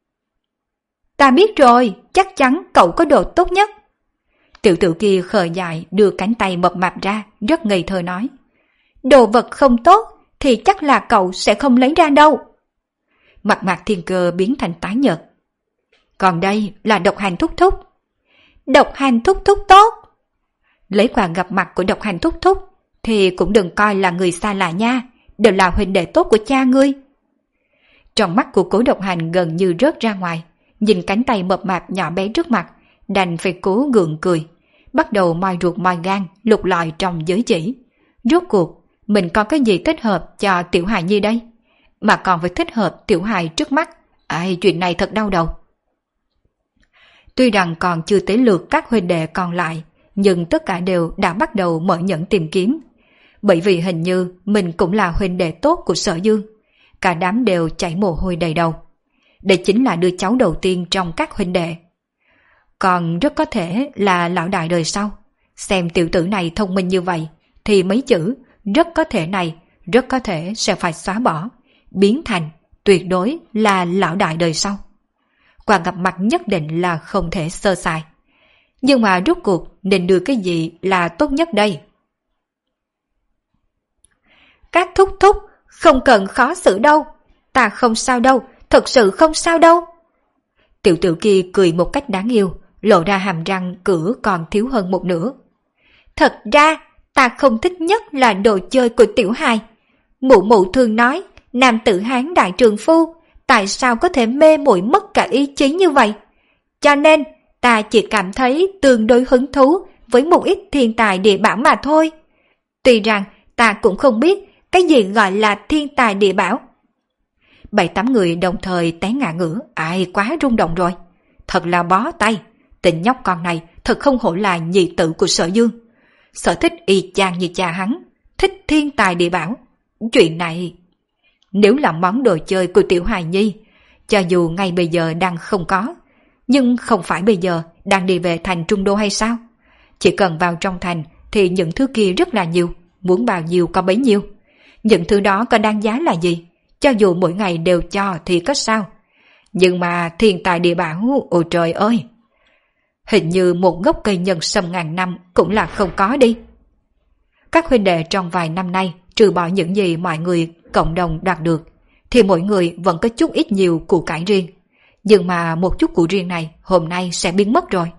S1: Ta biết rồi, chắc chắn cậu có đồ tốt nhất. Tiểu tử kia khờ dại đưa cánh tay mập mạp ra, rất ngây thơ nói. Đồ vật không tốt thì chắc là cậu sẽ không lấy ra đâu. Mặt Mạc Thiên Cơ biến thành tái nhợt. Còn đây là độc hành thúc thúc. Độc hành thúc thúc tốt. Lấy quà gặp mặt của độc hành thúc thúc thì cũng đừng coi là người xa lạ nha, đều là huynh đệ tốt của cha ngươi. Trong mắt của Cố Độc Hành gần như rớt ra ngoài, nhìn cánh tay mập mạp nhỏ bé trước mặt, đành phải cố gượng cười, bắt đầu moi ruột moi gan lục lọi trong giới chỉ. Rốt cuộc mình có cái gì thích hợp cho Tiểu Hài Nhi đây, mà còn phải thích hợp Tiểu Hài trước mắt. Ai, chuyện này thật đau đầu. Tuy rằng còn chưa tới lượt các huynh đệ còn lại, nhưng tất cả đều đã bắt đầu mở nhẫn tìm kiếm. Bởi vì hình như mình cũng là huynh đệ tốt của Sở Dương, cả đám đều chảy mồ hôi đầy đầu. Đây chính là đứa cháu đầu tiên trong các huynh đệ. Còn rất có thể là lão đại đời sau. Xem tiểu tử này thông minh như vậy, thì mấy chữ rất có thể này rất có thể sẽ phải xóa bỏ, biến thành tuyệt đối là lão đại đời sau. Quà gặp mặt nhất định là không thể sơ sài. Nhưng mà rốt cuộc nên đưa cái gì là tốt nhất đây? Các thúc thúc, không cần khó xử đâu. Ta không sao đâu, thật sự không sao đâu. Tiểu tử kia cười một cách đáng yêu, lộ ra hàm răng cửa còn thiếu hơn một nửa. Thật ra, ta không thích nhất là đồ chơi của tiểu hài. Mụ mụ thường nói, nam tử Hán đại trường phu, tại sao có thể mê muội mất cả ý chí như vậy? Cho nên, ta chỉ cảm thấy tương đối hứng thú với một ít thiên tài địa bảo mà thôi. Tuy rằng, ta cũng không biết cái gì gọi là thiên tài địa bảo. Bảy tám người đồng thời té ngã ngửa, ai quá rung động rồi. Thật là bó tay, tình nhóc con này thật không hổ là nhị tử của Sở Dương. Sở thích y chang như cha hắn, thích thiên tài địa bảo. Chuyện này, nếu là món đồ chơi của Tiểu Hài Nhi, cho dù ngay bây giờ đang không có, nhưng không phải bây giờ đang đi về thành Trung Đô hay sao? Chỉ cần vào trong thành thì những thứ kia rất là nhiều, muốn bao nhiêu có bấy nhiêu. Những thứ đó có đáng giá là gì? Cho dù mỗi ngày đều cho thì có sao? Nhưng mà thiên tài địa bảo, ôi trời ơi! Hình như một gốc cây nhân sâm ngàn năm cũng là không có đi. Các huynh đệ trong vài năm nay, trừ bỏ những gì mọi người cộng đồng đạt được, thì mỗi người vẫn có chút ít nhiều của cải riêng. Nhưng mà một chút của riêng này hôm nay sẽ biến mất rồi.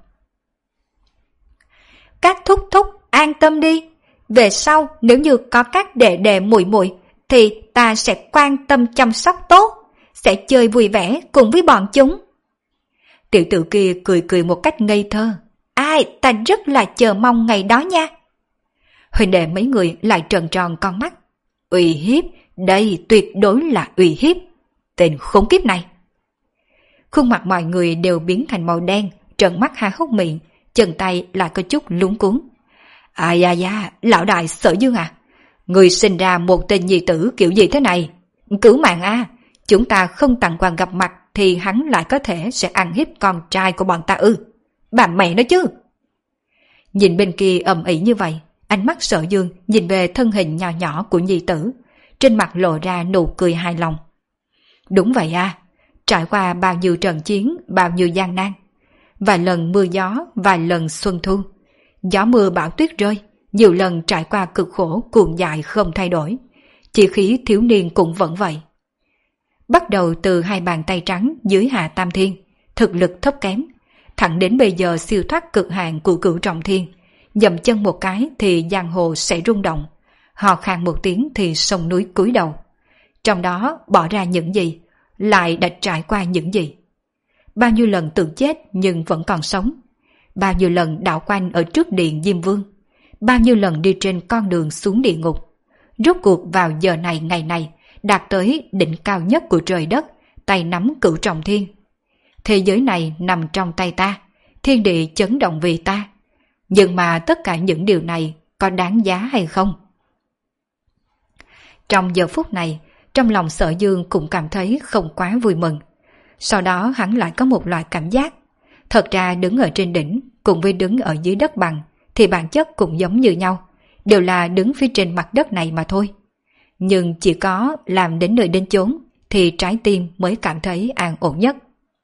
S1: Các thúc thúc an tâm đi. Về sau nếu như có các đệ đệ muội muội thì ta sẽ quan tâm chăm sóc tốt, sẽ chơi vui vẻ cùng với bọn chúng. Tiểu tử kia cười cười một cách ngây thơ. Ai, ta rất là chờ mong ngày đó nha. Huynh đệ mấy người lại trợn tròn con mắt. Uy hiếp, đây tuyệt đối là uy hiếp. Tên khốn kiếp này. Khuôn mặt mọi người đều biến thành màu đen, trợn mắt há hốc miệng, chân tay lại có chút lúng cuống. À da da, lão đại Sở Dương à, người sinh ra một tên nhi tử kiểu gì thế này? Cứu mạng a, chúng ta không tặng quà gặp mặt thì hắn lại có thể sẽ ăn hiếp con trai của bọn ta ư? Bà mẹ nói chứ. Nhìn bên kia ầm ĩ như vậy, ánh mắt Sở Dương nhìn về thân hình nhỏ nhỏ của nhi tử, trên mặt lộ ra nụ cười hài lòng. Đúng vậy à, trải qua bao nhiêu trận chiến, bao nhiêu gian nan, vài lần mưa gió, vài lần xuân thu, gió mưa bão tuyết rơi, nhiều lần trải qua cực khổ cuồng dại không thay đổi, chỉ khí thiếu niên cũng vẫn vậy. Bắt đầu từ hai bàn tay trắng dưới Hạ Tam Thiên, thực lực thấp kém, thẳng đến bây giờ siêu thoát cực hạn của Cửu Trọng Thiên, dậm chân một cái thì giang hồ sẽ rung động, hò khan một tiếng thì sông núi cúi đầu. Trong đó bỏ ra những gì, lại đã trải qua những gì. Bao nhiêu lần tự chết nhưng vẫn còn sống, bao nhiêu lần đảo quanh ở trước điện Diêm Vương, bao nhiêu lần đi trên con đường xuống địa ngục. Rốt cuộc vào giờ này ngày này, đạt tới đỉnh cao nhất của trời đất, tay nắm Cửu Trọng Thiên. Thế giới này nằm trong tay ta, thiên địa chấn động vì ta. Nhưng mà tất cả những điều này có đáng giá hay không? Trong giờ phút này, trong lòng Sở Dương cũng cảm thấy không quá vui mừng. Sau đó hắn lại có một loại cảm giác. Thật ra đứng ở trên đỉnh cùng với đứng ở dưới đất bằng thì bản chất cũng giống như nhau, đều là đứng phía trên mặt đất này mà thôi. Nhưng chỉ có làm đến nơi đến chốn thì trái tim mới cảm thấy an ổn nhất.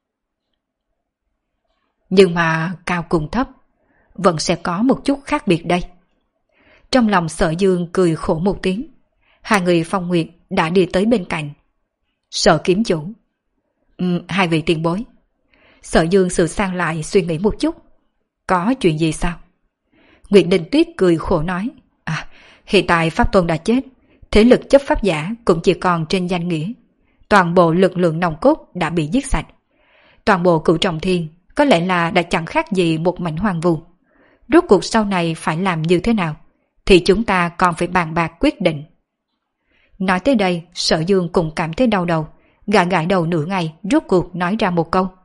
S1: Nhưng mà cao cùng thấp vẫn sẽ có một chút khác biệt đây. Trong lòng Sở Dương cười khổ một tiếng. Hai người Phong Nguyệt đã đi tới bên cạnh. Sở kiếm chủ. Ừ, hai vị tiền bối. Sở Dương sửa sang lại suy nghĩ một chút. Có chuyện gì sao? Nguyệt Đình Tuyết cười khổ nói. À, hiện tại Pháp Tôn đã chết, thế lực chấp pháp giả cũng chỉ còn trên danh nghĩa. Toàn bộ lực lượng nòng cốt đã bị giết sạch. Toàn bộ Cửu Trọng Thiên có lẽ là đã chẳng khác gì một mảnh hoang vu. Rốt cuộc sau này phải làm như thế nào thì chúng ta còn phải bàn bạc quyết định. Nói tới đây, Sở Dương cũng cảm thấy đau đầu, gãi gãi đầu nửa ngày, rốt cuộc nói ra một câu.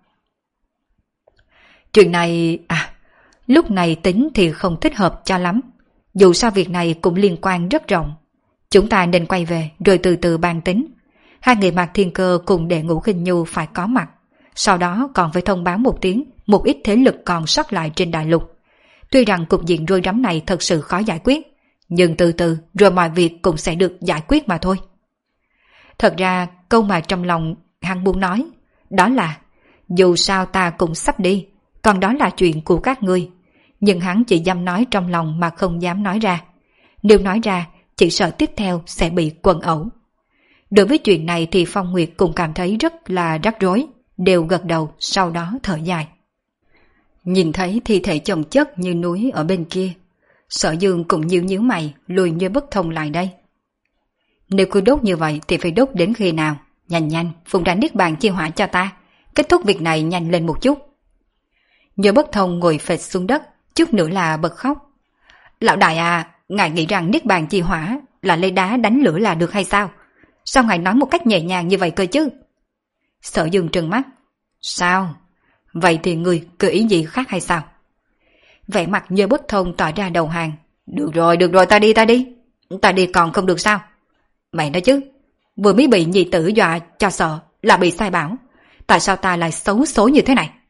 S1: Chuyện này, à, lúc này tính thì không thích hợp cho lắm. Dù sao việc này cũng liên quan rất rộng. Chúng ta nên quay về rồi từ từ bàn tính. Hai người Mạc Thiên Cơ cùng Đệ Ngũ Khinh Nhu phải có mặt. Sau đó còn phải thông báo một tiếng một ít thế lực còn sót lại trên đại lục. Tuy rằng cục diện rối rắm này thật sự khó giải quyết, nhưng từ từ rồi mọi việc cũng sẽ được giải quyết mà thôi. Thật ra câu mà trong lòng hắn muốn nói, đó là dù sao ta cũng sắp đi, còn đó là chuyện của các ngươi. Nhưng hắn chỉ dám nói trong lòng mà không dám nói ra. Nếu nói ra, chỉ sợ tiếp theo sẽ bị quần ẩu. Đối với chuyện này thì Phong Nguyệt cũng cảm thấy rất là rắc rối, đều gật đầu, sau đó thở dài. Nhìn thấy thi thể chồng chất như núi ở bên kia, Sở Dương cũng nhíu nhíu mày, lùi như bất thông lại đây. Nếu cứ đốt như vậy thì phải đốt đến khi nào? Nhanh nhanh, phụng ra niết bàn chi hỏa cho ta, kết thúc việc này nhanh lên một chút. Như bất thông ngồi phệt xuống đất, chút nữa là bật khóc. Lão đại à, ngài nghĩ rằng niết bàn chi hỏa là lấy đá đánh lửa là được hay sao? Sao ngài nói một cách nhẹ nhàng như vậy cơ chứ? Sở Dương trừng mắt. Sao? Vậy thì người có ý gì khác hay sao? Vẻ mặt Như bất thông tỏ ra đầu hàng. Được rồi, được rồi, ta đi, ta đi. Ta đi còn không được sao? Mày nói chứ, vừa mới bị nhị tử dọa cho sợ là bị sai bảo. Tại sao ta lại xấu số như thế này?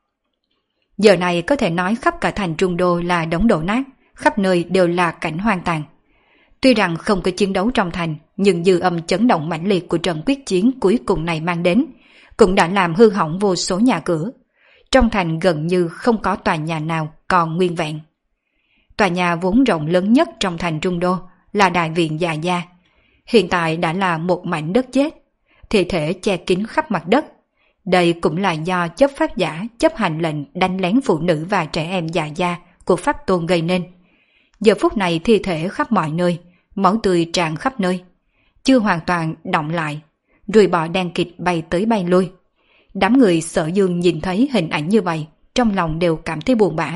S1: Giờ này có thể nói khắp cả thành Trung Đô là đống đổ nát, khắp nơi đều là cảnh hoang tàn. Tuy rằng không có chiến đấu trong thành, nhưng dư âm chấn động mãnh liệt của trận quyết chiến cuối cùng này mang đến, cũng đã làm hư hỏng vô số nhà cửa. Trong thành gần như không có tòa nhà nào còn nguyên vẹn. Tòa nhà vốn rộng lớn nhất trong thành Trung Đô là Đại viện Dạ Gia. Hiện tại đã là một mảnh đất chết, thi thể che kín khắp mặt đất. Đây cũng là do chấp pháp giả chấp hành lệnh đánh lén phụ nữ và trẻ em già gia của Pháp Tôn gây nên. Giờ phút này thi thể khắp mọi nơi, máu tươi tràn khắp nơi, chưa hoàn toàn động lại, ruồi bọ đen kịt bay tới bay lui. Đám người Sở Dương nhìn thấy hình ảnh như vậy, trong lòng đều cảm thấy buồn bã.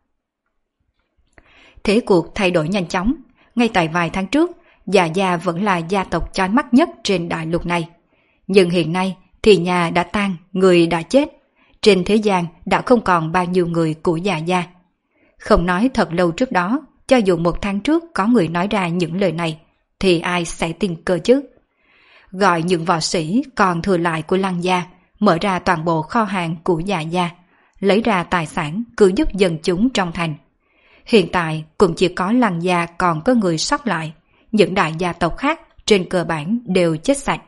S1: Thế cuộc thay đổi nhanh chóng, ngay tại vài tháng trước, Dạ Gia vẫn là gia tộc chói mắt nhất trên đại lục này. Nhưng hiện nay thì nhà đã tan, người đã chết. Trên thế gian đã không còn bao nhiêu người của Dạ Gia. Không nói thật lâu trước đó, cho dù một tháng trước có người nói ra những lời này, thì ai sẽ tin cơ chứ? Gọi những võ sĩ còn thừa lại của Lăng Gia, mở ra toàn bộ kho hàng của Dạ Gia, lấy ra tài sản cứu giúp dân chúng trong thành. Hiện tại cũng chỉ có Lăng Gia còn có người sót lại, những đại gia tộc khác trên cơ bản đều chết sạch.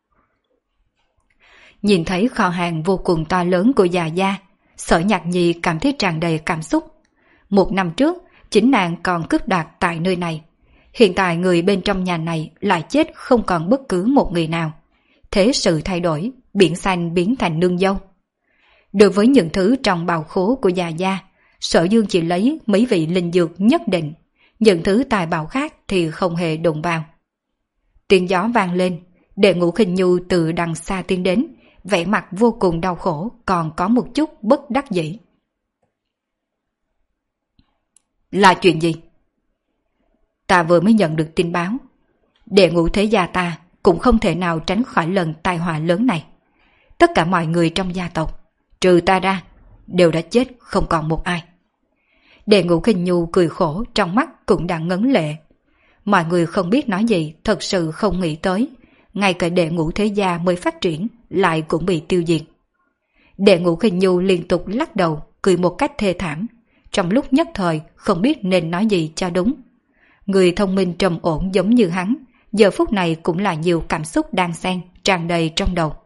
S1: Nhìn thấy kho hàng vô cùng to lớn của Dạ Gia, Sở Nhạc Nhi cảm thấy tràn đầy cảm xúc. Một năm trước, chính nàng còn cướp đoạt tại nơi này. Hiện tại người bên trong nhà này lại chết không còn bất cứ một người nào. Thế sự thay đổi, biển xanh biến thành nương dâu. Đối với những thứ trong bào khố của Dạ Gia, Sở Dương chỉ lấy mấy vị linh dược nhất định, những thứ tài bảo khác thì không hề đụng vào. Tiếng gió vang lên, Đệ Ngũ Khinh Nhu từ đằng xa tiến đến, vẻ mặt vô cùng đau khổ, còn có một chút bất đắc dĩ. Là chuyện gì? Ta vừa mới nhận được tin báo. Đệ Ngũ thế gia ta cũng không thể nào tránh khỏi lần tai họa lớn này. Tất cả mọi người trong gia tộc, trừ ta ra, đều đã chết không còn một ai. Đệ Ngũ Khinh Nhu cười khổ, trong mắt cũng đang ngấn lệ. Mọi người không biết nói gì, thật sự không nghĩ tới, ngay cả Đệ Ngũ thế gia mới phát triển lại cũng bị tiêu diệt. Đệ Ngũ Khinh Nhu liên tục lắc đầu, cười một cách thê thảm, trong lúc nhất thời không biết nên nói gì cho đúng. Người thông minh trầm ổn giống như hắn, giờ phút này cũng là nhiều cảm xúc đan xen tràn đầy trong đầu.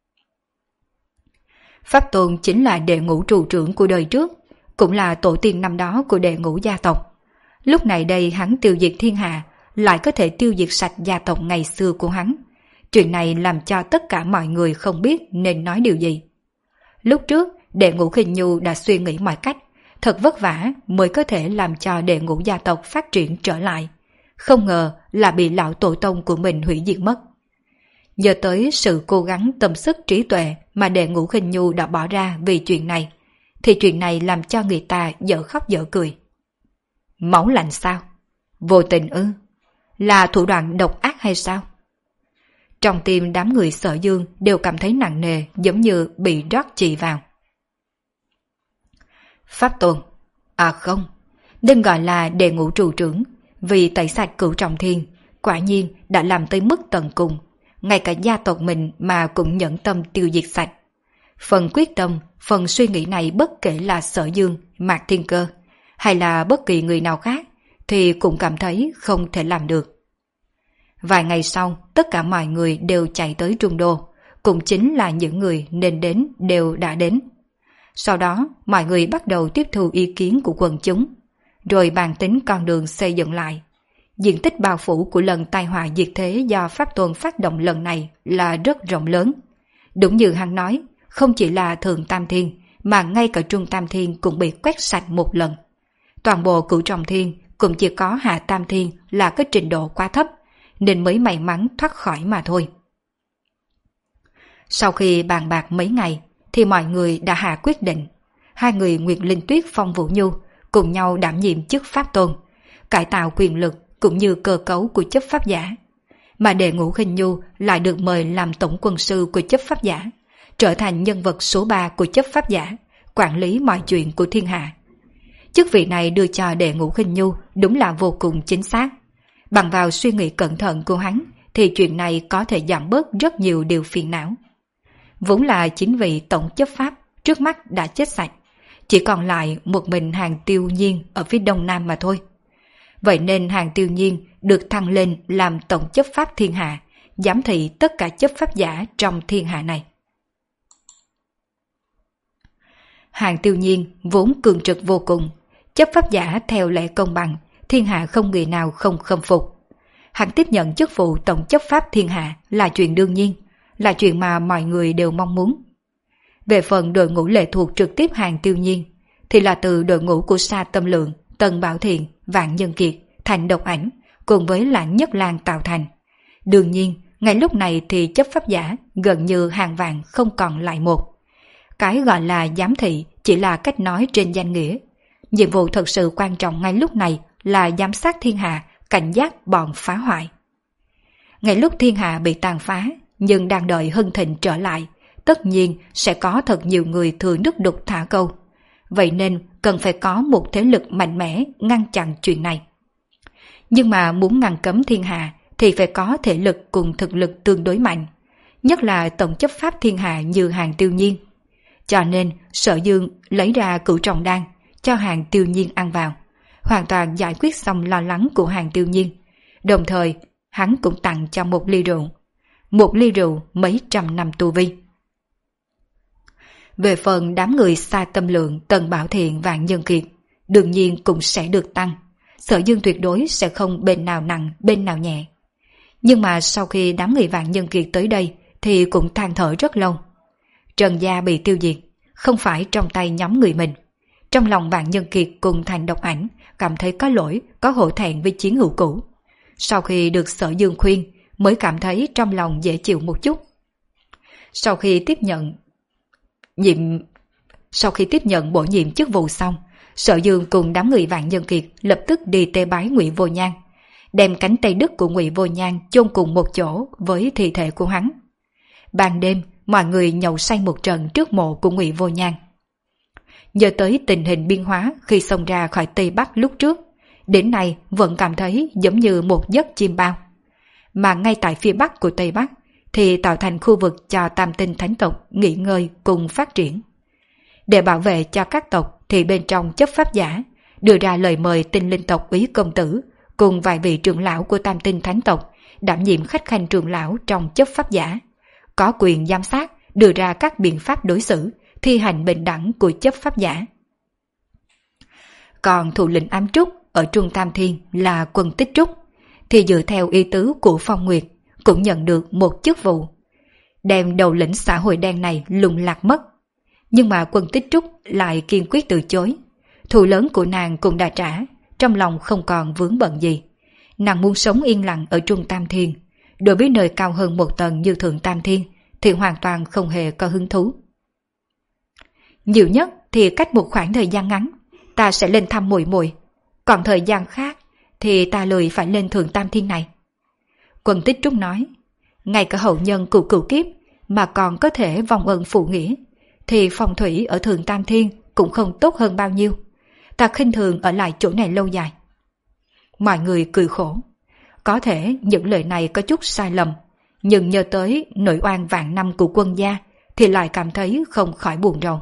S1: Pháp Tôn chính là Đệ Ngũ trụ trưởng của đời trước, cũng là tổ tiên năm đó của Đệ Ngũ gia tộc. Lúc này đây hắn tiêu diệt thiên hạ, lại có thể tiêu diệt sạch gia tộc ngày xưa của hắn. Chuyện này làm cho tất cả mọi người không biết nên nói điều gì. Lúc trước, Đệ Ngũ Khinh Nhu đã suy nghĩ mọi cách, thật vất vả mới có thể làm cho Đệ Ngũ gia tộc phát triển trở lại. Không ngờ là bị lão tổ tông của mình hủy diệt mất. Nhớ tới sự cố gắng tâm sức trí tuệ mà Đệ Ngũ Khinh Nhu đã bỏ ra vì chuyện này, thì chuyện này làm cho người ta dở khóc dở cười. Máu lạnh sao? Vô tình ư? Là thủ đoạn độc ác hay sao? Trong tim đám người Sở Dương đều cảm thấy nặng nề, giống như bị rót chì vào. Pháp Tôn, à không, nên gọi là Đệ Ngũ trụ trưởng, vì tẩy sạch Cửu Trọng Thiên, quả nhiên đã làm tới mức tận cùng, ngay cả gia tộc mình mà cũng nhẫn tâm tiêu diệt sạch. Phần quyết tâm, phần suy nghĩ này bất kể là Sở Dương, Mạc Thiên Cơ, hay là bất kỳ người nào khác, thì cũng cảm thấy không thể làm được. Vài ngày sau, tất cả mọi người đều chạy tới Trung Đô, cũng chính là những người nên đến đều đã đến. Sau đó, mọi người bắt đầu tiếp thu ý kiến của quần chúng, rồi bàn tính con đường xây dựng lại. Diện tích bao phủ của lần tai họa diệt thế do Pháp Tôn phát động lần này là rất rộng lớn. Đúng như hắn nói, không chỉ là Thượng Tam Thiên, mà ngay cả Trung Tam Thiên cũng bị quét sạch một lần. Toàn bộ Cửu Trọng Thiên cũng chỉ có Hạ Tam Thiên là cái trình độ quá thấp, nên mới may mắn thoát khỏi mà thôi. Sau khi bàn bạc mấy ngày, thì mọi người đã hạ quyết định. Hai người Nguyệt Linh Tuyết, Phong Vũ Nhu cùng nhau đảm nhiệm chức Pháp Tôn, cải tạo quyền lực cũng như cơ cấu của chấp pháp giả. Mà Đệ Ngũ Khinh Nhu lại được mời làm tổng quân sư của chấp pháp giả, trở thành nhân vật số ba của chấp pháp giả, quản lý mọi chuyện của thiên hạ. Chức vị này đưa cho Đệ Ngũ Khinh Nhu đúng là vô cùng chính xác. Bằng vào suy nghĩ cẩn thận của hắn, thì chuyện này có thể giảm bớt rất nhiều điều phiền não. Vốn là chính vị tổng chấp pháp trước mắt đã chết sạch, chỉ còn lại một mình Hàng Tiêu Nhiên ở phía đông nam mà thôi. Vậy nên Hàng Tiêu Nhiên được thăng lên làm tổng chấp pháp thiên hạ, giám thị tất cả chấp pháp giả trong thiên hạ này. Hàng Tiêu Nhiên vốn cường trực vô cùng, chấp pháp giả theo lẽ công bằng, thiên hạ không người nào không khâm phục. Hắn tiếp nhận chức vụ tổng chấp pháp thiên hạ là chuyện đương nhiên, là chuyện mà mọi người đều mong muốn. Về phần đội ngũ lệ thuộc trực tiếp Hàng Tiêu Nhiên, thì là từ đội ngũ của Sa Tâm Lượng, Tần Bảo Thiện, Vạn Nhân Kiệt, Thành Độc Ảnh, cùng với Lãng Nhất Lang tạo thành. Đương nhiên, ngay lúc này thì chấp pháp giả gần như hàng vạn không còn lại một. Cái gọi là giám thị chỉ là cách nói trên danh nghĩa. Nhiệm vụ thật sự quan trọng ngay lúc này là giám sát thiên hạ, cảnh giác bọn phá hoại. Ngay lúc thiên hạ bị tàn phá, nhưng đang đợi hưng thịnh trở lại, tất nhiên sẽ có thật nhiều người thừa nước đục thả câu. Vậy nên cần phải có một thế lực mạnh mẽ ngăn chặn chuyện này. Nhưng mà muốn ngăn cấm thiên hạ thì phải có thể lực cùng thực lực tương đối mạnh, nhất là tổng chấp pháp thiên hạ như Hàng Tiêu Nhiên. Cho nên Sở Dương lấy ra cửu trọng đan cho Hàng Tiêu Nhiên ăn vào, hoàn toàn giải quyết xong lo lắng của Hàng Tiêu Nhiên. Đồng thời hắn cũng tặng cho một ly rượu, một ly rượu mấy trăm năm tu vi. Về phần đám người Sa Tâm Lượng, Tần Bảo Thiện, Vạn Nhân Kiệt, đương nhiên cũng sẽ được tăng. Sở Dương tuyệt đối sẽ không bên nào nặng bên nào nhẹ. Nhưng mà sau khi đám người Vạn Nhân Kiệt tới đây thì cũng than thở rất lâu. Trần gia bị tiêu diệt, không phải trong tay nhóm người mình. Trong lòng Vạn Nhân Kiệt cùng Thành Độc Ảnh cảm thấy có lỗi, có hổ thẹn với chiến hữu cũ. Sau khi được Sở Dương khuyên mới cảm thấy trong lòng dễ chịu một chút. Sau khi tiếp nhận nhiệm sau khi tiếp nhận bổ nhiệm chức vụ xong, Sở Dương cùng đám người Vạn Nhân Kiệt lập tức đi tế bái Ngụy Vô Nhan, đem cánh tay đứt của Ngụy Vô Nhan chôn cùng một chỗ với thi thể của hắn. Ban đêm, mọi người nhậu say một trận trước mộ của Ngụy Vô Nhan. Nhớ tới tình hình biến hóa khi xông ra khỏi Tây Bắc lúc trước, đến nay vẫn cảm thấy giống như một giấc chim bao. Mà ngay tại phía Bắc của Tây Bắc thì tạo thành khu vực cho Tam Tinh Thánh tộc nghỉ ngơi cùng phát triển. Để bảo vệ cho các tộc thì bên trong chấp pháp giả đưa ra lời mời Tinh Linh tộc Úy công tử cùng vài vị trưởng lão của Tam Tinh Thánh tộc đảm nhiệm khách khanh trưởng lão trong chấp pháp giả, có quyền giám sát, đưa ra các biện pháp đối xử, thi hành bình đẳng của chấp pháp giả. Còn thủ lĩnh ám trúc ở Trung Tam Thiên là Quân Tích Trúc, thì dựa theo ý tứ của Phong Nguyệt cũng nhận được một chức vụ, đem đầu lĩnh xã hội đen này lùng lạc mất. Nhưng mà Quân Tích Trúc lại kiên quyết từ chối. Thù lớn của nàng cũng đã trả, trong lòng không còn vướng bận gì. Nàng muốn sống yên lặng ở Trung Tam Thiên, đối với nơi cao hơn một tầng như Thượng Tam Thiên thì hoàn toàn không hề có hứng thú. Nhiều nhất thì cách một khoảng thời gian ngắn ta sẽ lên thăm muội muội, còn thời gian khác thì ta lười phải lên Thượng Tam Thiên này. Quân Tích Trúc nói, ngay cả hậu nhân của cửu kiếp mà còn có thể vong ân phụ nghĩa, thì phong thủy ở Thượng Tam Thiên cũng không tốt hơn bao nhiêu. Ta khinh thường ở lại chỗ này lâu dài. Mọi người cười khổ. Có thể những lời này có chút sai lầm, nhưng nhớ tới nỗi oan vạn năm của Quân gia thì lại cảm thấy không khỏi buồn rầu.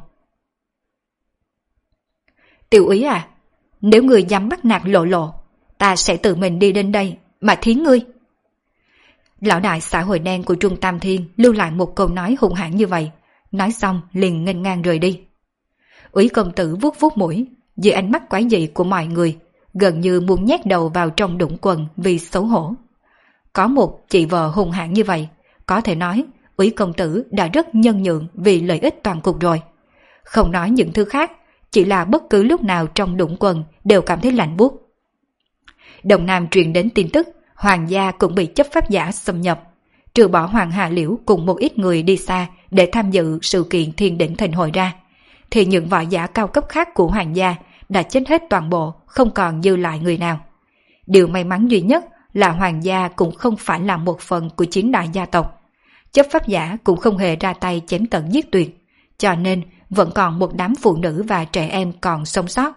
S1: Tiểu Úy à, nếu người dám bắt nạt Lộ Lộ, ta sẽ tự mình đi đến đây mà thiến ngươi. Lão đại xã hội đen của Trung Tam Thiên lưu lại một câu nói hung hãn như vậy, nói xong liền nghênh ngang rời đi. Úy công tử vuốt vuốt mũi, dưới ánh mắt quái dị của mọi người, gần như muốn nhét đầu vào trong đũng quần vì xấu hổ. Có một chị vợ hung hãn như vậy, có thể nói Úy công tử đã rất nhân nhượng vì lợi ích toàn cục rồi. Không nói những thứ khác, chỉ là bất cứ lúc nào trong đũng quần đều cảm thấy lạnh buốt. Đồng Nam truyền đến tin tức Hoàng gia cũng bị chấp pháp giả xâm nhập, trừ bỏ Hoàng Hà Liễu cùng một ít người đi xa để tham dự sự kiện Thiên Đỉnh Thịnh Hội ra, thì những võ giả cao cấp khác của Hoàng gia đã chết hết toàn bộ, không còn dư lại người nào. Điều may mắn duy nhất là Hoàng gia cũng không phải là một phần của chiến đại gia tộc. Chấp pháp giả cũng không hề ra tay chém tận giết tuyệt, cho nên vẫn còn một đám phụ nữ và trẻ em còn sống sót.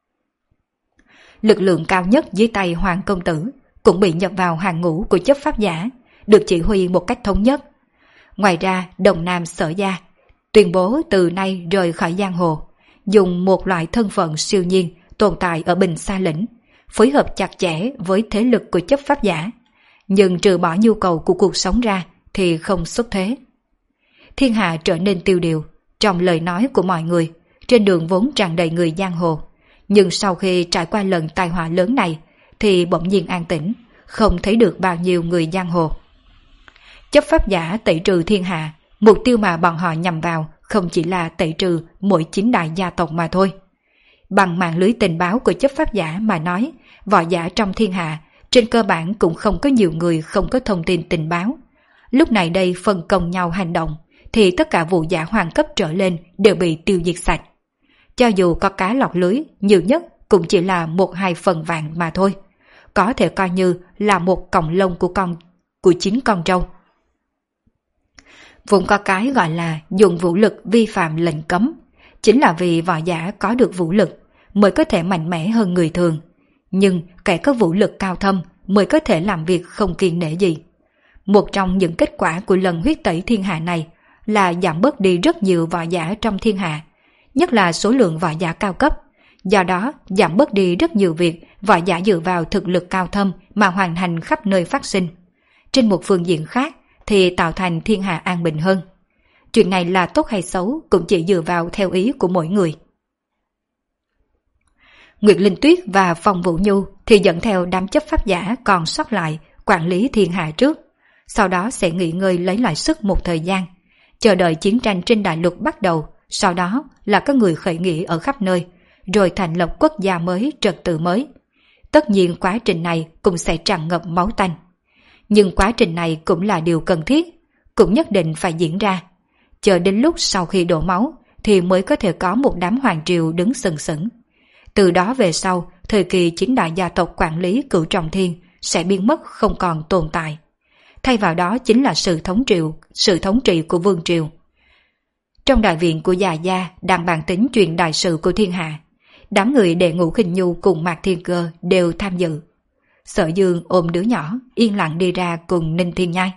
S1: Lực lượng cao nhất dưới tay Hoàng công tử cũng bị nhập vào hàng ngũ của chấp pháp giả, được chỉ huy một cách thống nhất. Ngoài ra, Đồng Nam Sở gia tuyên bố từ nay rời khỏi giang hồ, dùng một loại thân phận siêu nhiên tồn tại ở Bình Sa Lĩnh, phối hợp chặt chẽ với thế lực của chấp pháp giả, nhưng trừ bỏ nhu cầu của cuộc sống ra thì không xuất thế. Thiên hạ trở nên tiêu điều trong lời nói của mọi người, trên đường vốn tràn đầy người giang hồ, nhưng sau khi trải qua lần tai họa lớn này thì bỗng nhiên an tĩnh, không thấy được bao nhiêu người giang hồ. Chấp pháp giả tẩy trừ thiên hạ, mục tiêu mà bọn họ nhằm vào không chỉ là tẩy trừ mỗi chín đại gia tộc mà thôi. Bằng mạng lưới tình báo của chấp pháp giả mà nói, võ giả trong thiên hạ trên cơ bản cũng không có nhiều người không có thông tin tình báo. Lúc này đây phân công nhau hành động, thì tất cả vũ giả hoàng cấp trở lên đều bị tiêu diệt sạch. Cho dù có cá lọt lưới, nhiều nhất cũng chỉ là một hai phần vàng mà thôi. Có thể coi như là một cọng lông của con của chính con trâu. Vốn có cái gọi là dùng vũ lực vi phạm lệnh cấm, chính là vì võ giả có được vũ lực mới có thể mạnh mẽ hơn người thường. Nhưng kẻ có vũ lực cao thâm mới có thể làm việc không kiêng nể gì. Một trong những kết quả của lần huyết tẩy thiên hạ này là giảm bớt đi rất nhiều võ giả trong thiên hạ, nhất là số lượng võ giả cao cấp. Do đó giảm bớt đi rất nhiều việc võ giả dựa vào thực lực cao thâm mà hoàn thành khắp nơi phát sinh. Trên một phương diện khác thì tạo thành thiên hạ an bình hơn. Chuyện này là tốt hay xấu cũng chỉ dựa vào theo ý của mỗi người. Nguyệt Linh Tuyết và Phong Vũ Nhu thì dẫn theo đám chấp pháp giả còn sót lại quản lý thiên hạ trước, sau đó sẽ nghỉ ngơi lấy lại sức một thời gian, chờ đợi chiến tranh trên đại lục bắt đầu, sau đó là có người khởi nghĩa ở khắp nơi, rồi thành lập quốc gia mới, trật tự mới. Tất nhiên quá trình này cũng sẽ tràn ngập máu tanh. Nhưng quá trình này cũng là điều cần thiết, cũng nhất định phải diễn ra. Chờ đến lúc sau khi đổ máu thì mới có thể có một đám hoàng triều đứng sừng sững. Từ đó về sau, thời kỳ chính đại gia tộc quản lý Cửu Trọng Thiên sẽ biến mất không còn tồn tại. Thay vào đó chính là sự thống trị, sự thống trị của vương triều. Trong đại viện của già gia đang bàn tính chuyện đại sự của thiên hạ, đám người Đệ Ngũ Khinh Nhu cùng Mạc Thiên Cơ đều tham dự. Sở Dương ôm đứa nhỏ yên lặng đi ra cùng Ninh Thiên Nhai.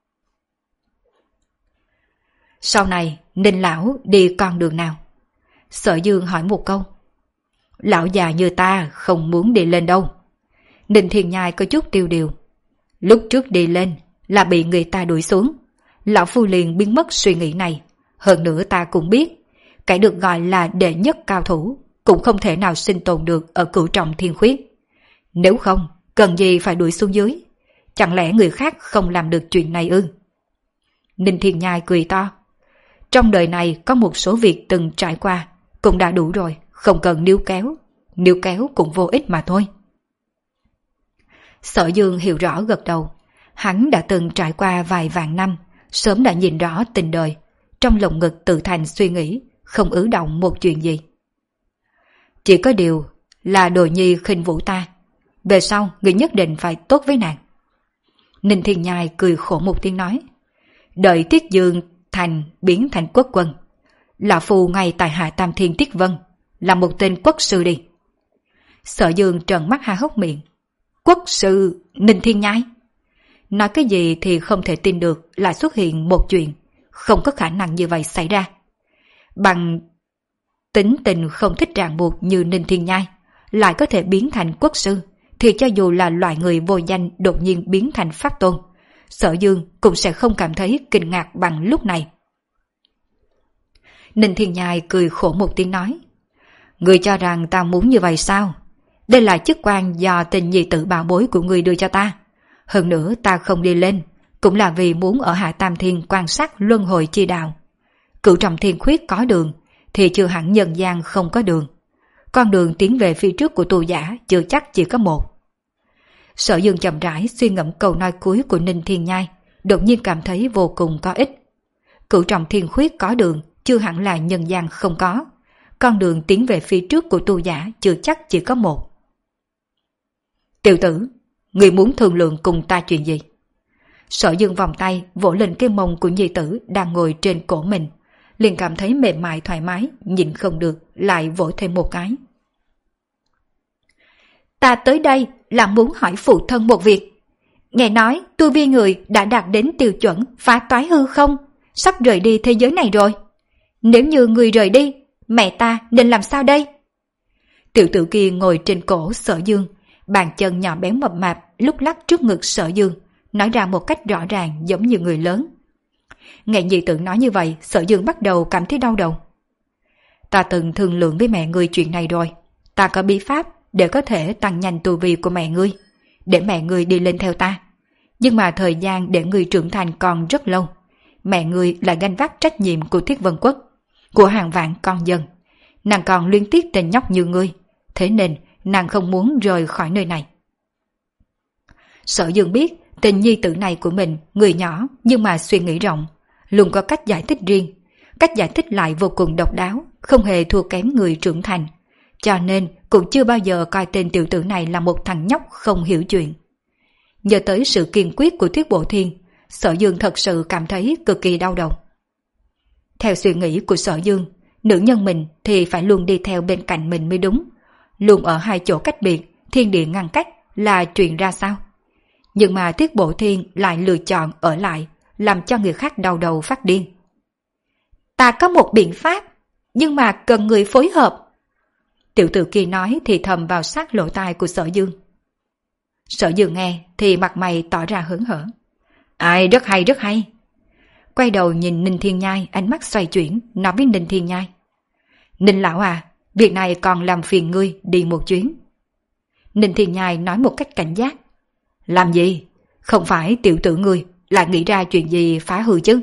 S1: Sau này Ninh lão đi con đường nào? Sở Dương hỏi một câu. Lão già như ta không muốn đi lên đâu. Ninh Thiên Nhai có chút tiêu điều. Lúc trước đi lên là bị người ta đuổi xuống, lão phu liền biến mất suy nghĩ này. Hơn nữa ta cũng biết, cái được gọi là đệ nhất cao thủ cũng không thể nào sinh tồn được ở Cửu Trọng Thiên Khuyết. Nếu không, cần gì phải đuổi xuống dưới? Chẳng lẽ người khác không làm được chuyện này ư? Ninh Thiên Nhai cười to. Trong đời này có một số việc từng trải qua cũng đã đủ rồi, không cần níu kéo. Níu kéo cũng vô ích mà thôi. Sở Dương hiểu rõ gật đầu. Hắn đã từng trải qua vài vạn năm, sớm đã nhìn rõ tình đời. Trong lồng ngực tự thành suy nghĩ, không ứ động một chuyện gì. Chỉ có điều là Đồ Nhi khinh vũ ta, về sau người nhất định phải tốt với nàng. Ninh Thiên Nhai cười khổ một tiếng nói. Đợi Tiết Dương thành biến thành quốc quân, lão phu ngay tại Hạ Tam Thiên Tiết Vân là một tên quốc sư đi. Sở Dương trợn mắt há hốc miệng. Quốc sư Ninh Thiên Nhai? Nói cái gì thì không thể tin được lại xuất hiện một chuyện, không có khả năng như vậy xảy ra. Bằng tính tình không thích ràng buộc như Ninh Thiên Nhai lại có thể biến thành quốc sư, thì cho dù là loại người vô danh đột nhiên biến thành pháp tôn, Sở Dương cũng sẽ không cảm thấy kinh ngạc bằng lúc này. Ninh Thiên Nhai cười khổ một tiếng nói. Người cho rằng ta muốn như vậy sao? Đây là chức quan do tình nhi tử bảo bối của người đưa cho ta. Hơn nữa ta không đi lên cũng là vì muốn ở Hạ Tam Thiên quan sát luân hồi chi đạo. Cửu Trọng Thiên Khuyết có đường thì chưa hẳn nhân gian không có đường. Con đường tiến về phía trước của tu giả chưa chắc chỉ có một. Sở Dương chậm rãi suy ngẫm câu nói cuối của Ninh Thiên Nhai, đột nhiên cảm thấy vô cùng có ích. Cửu Trọng Thiên Khuyết có đường chưa hẳn là nhân gian không có. Con đường tiến về phía trước của tu giả chưa chắc chỉ có một. Tiểu tử, người muốn thương lượng cùng ta chuyện gì? Sở Dương vòng tay vỗ lên cái mông của nhi tử đang ngồi trên cổ mình, liền cảm thấy mềm mại thoải mái, nhịn không được lại vỗ thêm một cái. Ta tới đây là muốn hỏi phụ thân một việc. Nghe nói tu vi người đã đạt đến tiêu chuẩn phá toái hư không, sắp rời đi thế giới này rồi. Nếu như người rời đi, mẹ ta nên làm sao đây? Tiểu tử kia ngồi trên cổ Sở Dương, bàn chân nhỏ bé mập mạp lúc lắc trước ngực Sở Dương, nói ra một cách rõ ràng giống như người lớn. Nghe nhi tử nói như vậy, Sở Dương bắt đầu cảm thấy đau đầu. Ta từng thương lượng với mẹ ngươi chuyện này rồi. Ta có bí pháp để có thể tăng nhanh tu vi của mẹ ngươi, để mẹ ngươi đi lên theo ta. Nhưng mà thời gian để ngươi trưởng thành còn rất lâu. Mẹ ngươi lại gánh vác trách nhiệm của Thiết Vân Quốc. của hàng vạn con dân. Nàng còn luyến tiếc tên nhóc như ngươi, thế nên nàng không muốn rời khỏi nơi này. Sở Dương biết tình nhi tử này của mình người nhỏ nhưng mà suy nghĩ rộng, luôn có cách giải thích riêng, cách giải thích lại vô cùng độc đáo, không hề thua kém người trưởng thành, cho nên cũng chưa bao giờ coi tên tiểu tử này là một thằng nhóc không hiểu chuyện. Nhớ tới sự kiên quyết của Tuyết Bộ Thiên, Sở Dương thật sự cảm thấy cực kỳ đau đầu. Theo suy nghĩ của Sở Dương, nữ nhân mình thì phải luôn đi theo bên cạnh mình mới đúng. Luôn ở hai chỗ cách biệt, thiên địa ngăn cách là chuyện ra sao? Nhưng mà Tuyết Bộ Thiên lại lựa chọn ở lại, làm cho người khác đau đầu phát điên. Ta có một biện pháp, nhưng mà cần người phối hợp. Tiểu tử kia nói thì thầm vào sát lỗ tai của Sở Dương. Sở Dương nghe thì mặt mày tỏ ra hớn hở. Ai, rất hay, rất hay. Quay đầu nhìn Ninh Thiên Nhai, ánh mắt xoay chuyển, nói với Ninh Thiên Nhai. Ninh lão à, việc này còn làm phiền ngươi đi một chuyến. Ninh Thiên Nhai nói một cách cảnh giác. Làm gì? Không phải tiểu tử ngươi lại nghĩ ra chuyện gì phá hư chứ?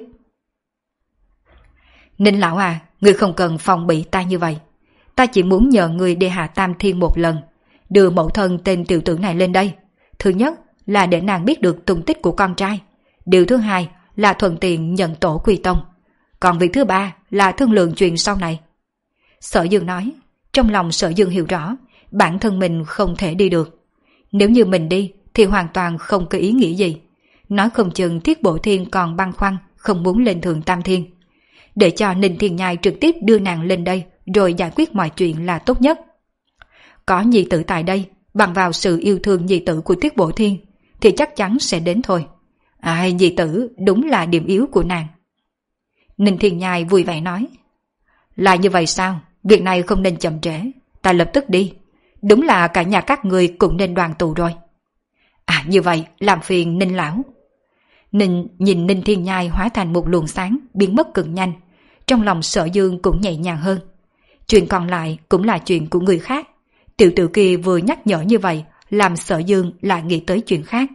S1: Ninh lão à, ngươi không cần phòng bị ta như vậy. Ta chỉ muốn nhờ ngươi đi Hạ Tam Thiên một lần, đưa mẫu thân tên tiểu tử này lên đây. Thứ nhất là để nàng biết được tung tích của con trai. Điều thứ hai là thuận tiện nhận tổ quy tông. Còn việc thứ ba là thương lượng chuyện sau này. Sở Dương nói, trong lòng Sở Dương hiểu rõ, bản thân mình không thể đi được. Nếu như mình đi thì hoàn toàn không có ý nghĩa gì. Nói không chừng Thiết Bộ Thiên còn băn khoăn không muốn lên Thượng Tam Thiên. Để cho Ninh Thiên Nhai trực tiếp đưa nàng lên đây rồi giải quyết mọi chuyện là tốt nhất. Có nhi tử tại đây, bằng vào sự yêu thương nhi tử của Thiết Bộ Thiên thì chắc chắn sẽ đến thôi. Ai, nhi tử đúng là điểm yếu của nàng. Ninh Thiên Nhai vui vẻ nói. Là như vậy sao? Việc này không nên chậm trễ. Ta lập tức đi. Đúng là cả nhà các người cũng nên đoàn tụ rồi. À, như vậy làm phiền Ninh lão. Ninh nhìn Ninh Thiên Nhai hóa thành một luồng sáng biến mất cực nhanh. Trong lòng Sở Dương cũng nhẹ nhàng hơn. Chuyện còn lại cũng là chuyện của người khác. Tiểu tử kia vừa nhắc nhở như vậy làm Sở Dương lại nghĩ tới chuyện khác.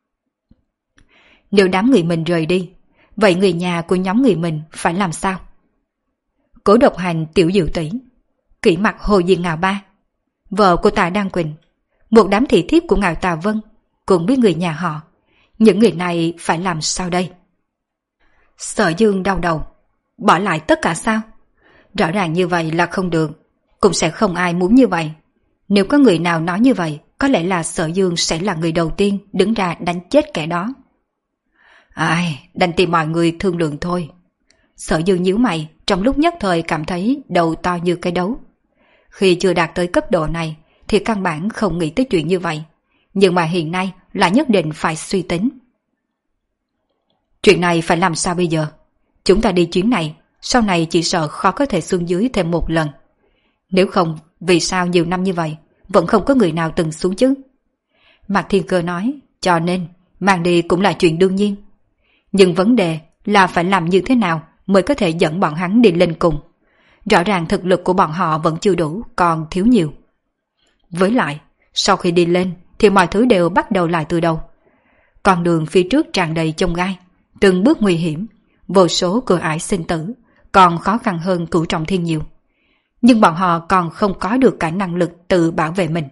S1: Nếu đám người mình rời đi, vậy người nhà của nhóm người mình phải làm sao? Cố Độc Hành, Tiểu Diệu Tỷ, Kỷ Mặc, Hồ Diên Ngạo Ba, vợ của Tạ Đan Quỳnh, một đám thị thiếp của Ngạo Tà Vân, cùng với người nhà họ. Những người này phải làm sao đây? Sở Dương đau đầu. Bỏ lại tất cả sao? Rõ ràng như vậy là không được. Cũng sẽ không ai muốn như vậy. Nếu có người nào nói như vậy, có lẽ là Sở Dương sẽ là người đầu tiên đứng ra đánh chết kẻ đó. Ai, đành tìm mọi người thương lượng thôi. Sở Dương nhíu mày, trong lúc nhất thời cảm thấy đầu to như cái đấu. Khi chưa đạt tới cấp độ này thì căn bản không nghĩ tới chuyện như vậy. Nhưng mà hiện nay là nhất định phải suy tính. Chuyện này phải làm sao bây giờ? Chúng ta đi chuyến này, sau này chỉ sợ khó có thể xuống dưới thêm một lần. Nếu không, vì sao nhiều năm như vậy vẫn không có người nào từng xuống chứ? Mạc Thiên Cơ nói, cho nên mang đi cũng là chuyện đương nhiên. Nhưng vấn đề là phải làm như thế nào mới có thể dẫn bọn hắn đi lên cùng. Rõ ràng thực lực của bọn họ vẫn chưa đủ, còn thiếu nhiều. Với lại, sau khi đi lên thì mọi thứ đều bắt đầu lại từ đầu. Con đường phía trước tràn đầy chông gai, từng bước nguy hiểm, vô số cửa ải sinh tử, còn khó khăn hơn Cửu Trọng Thiên nhiều. Nhưng bọn họ còn không có được cả năng lực tự bảo vệ mình.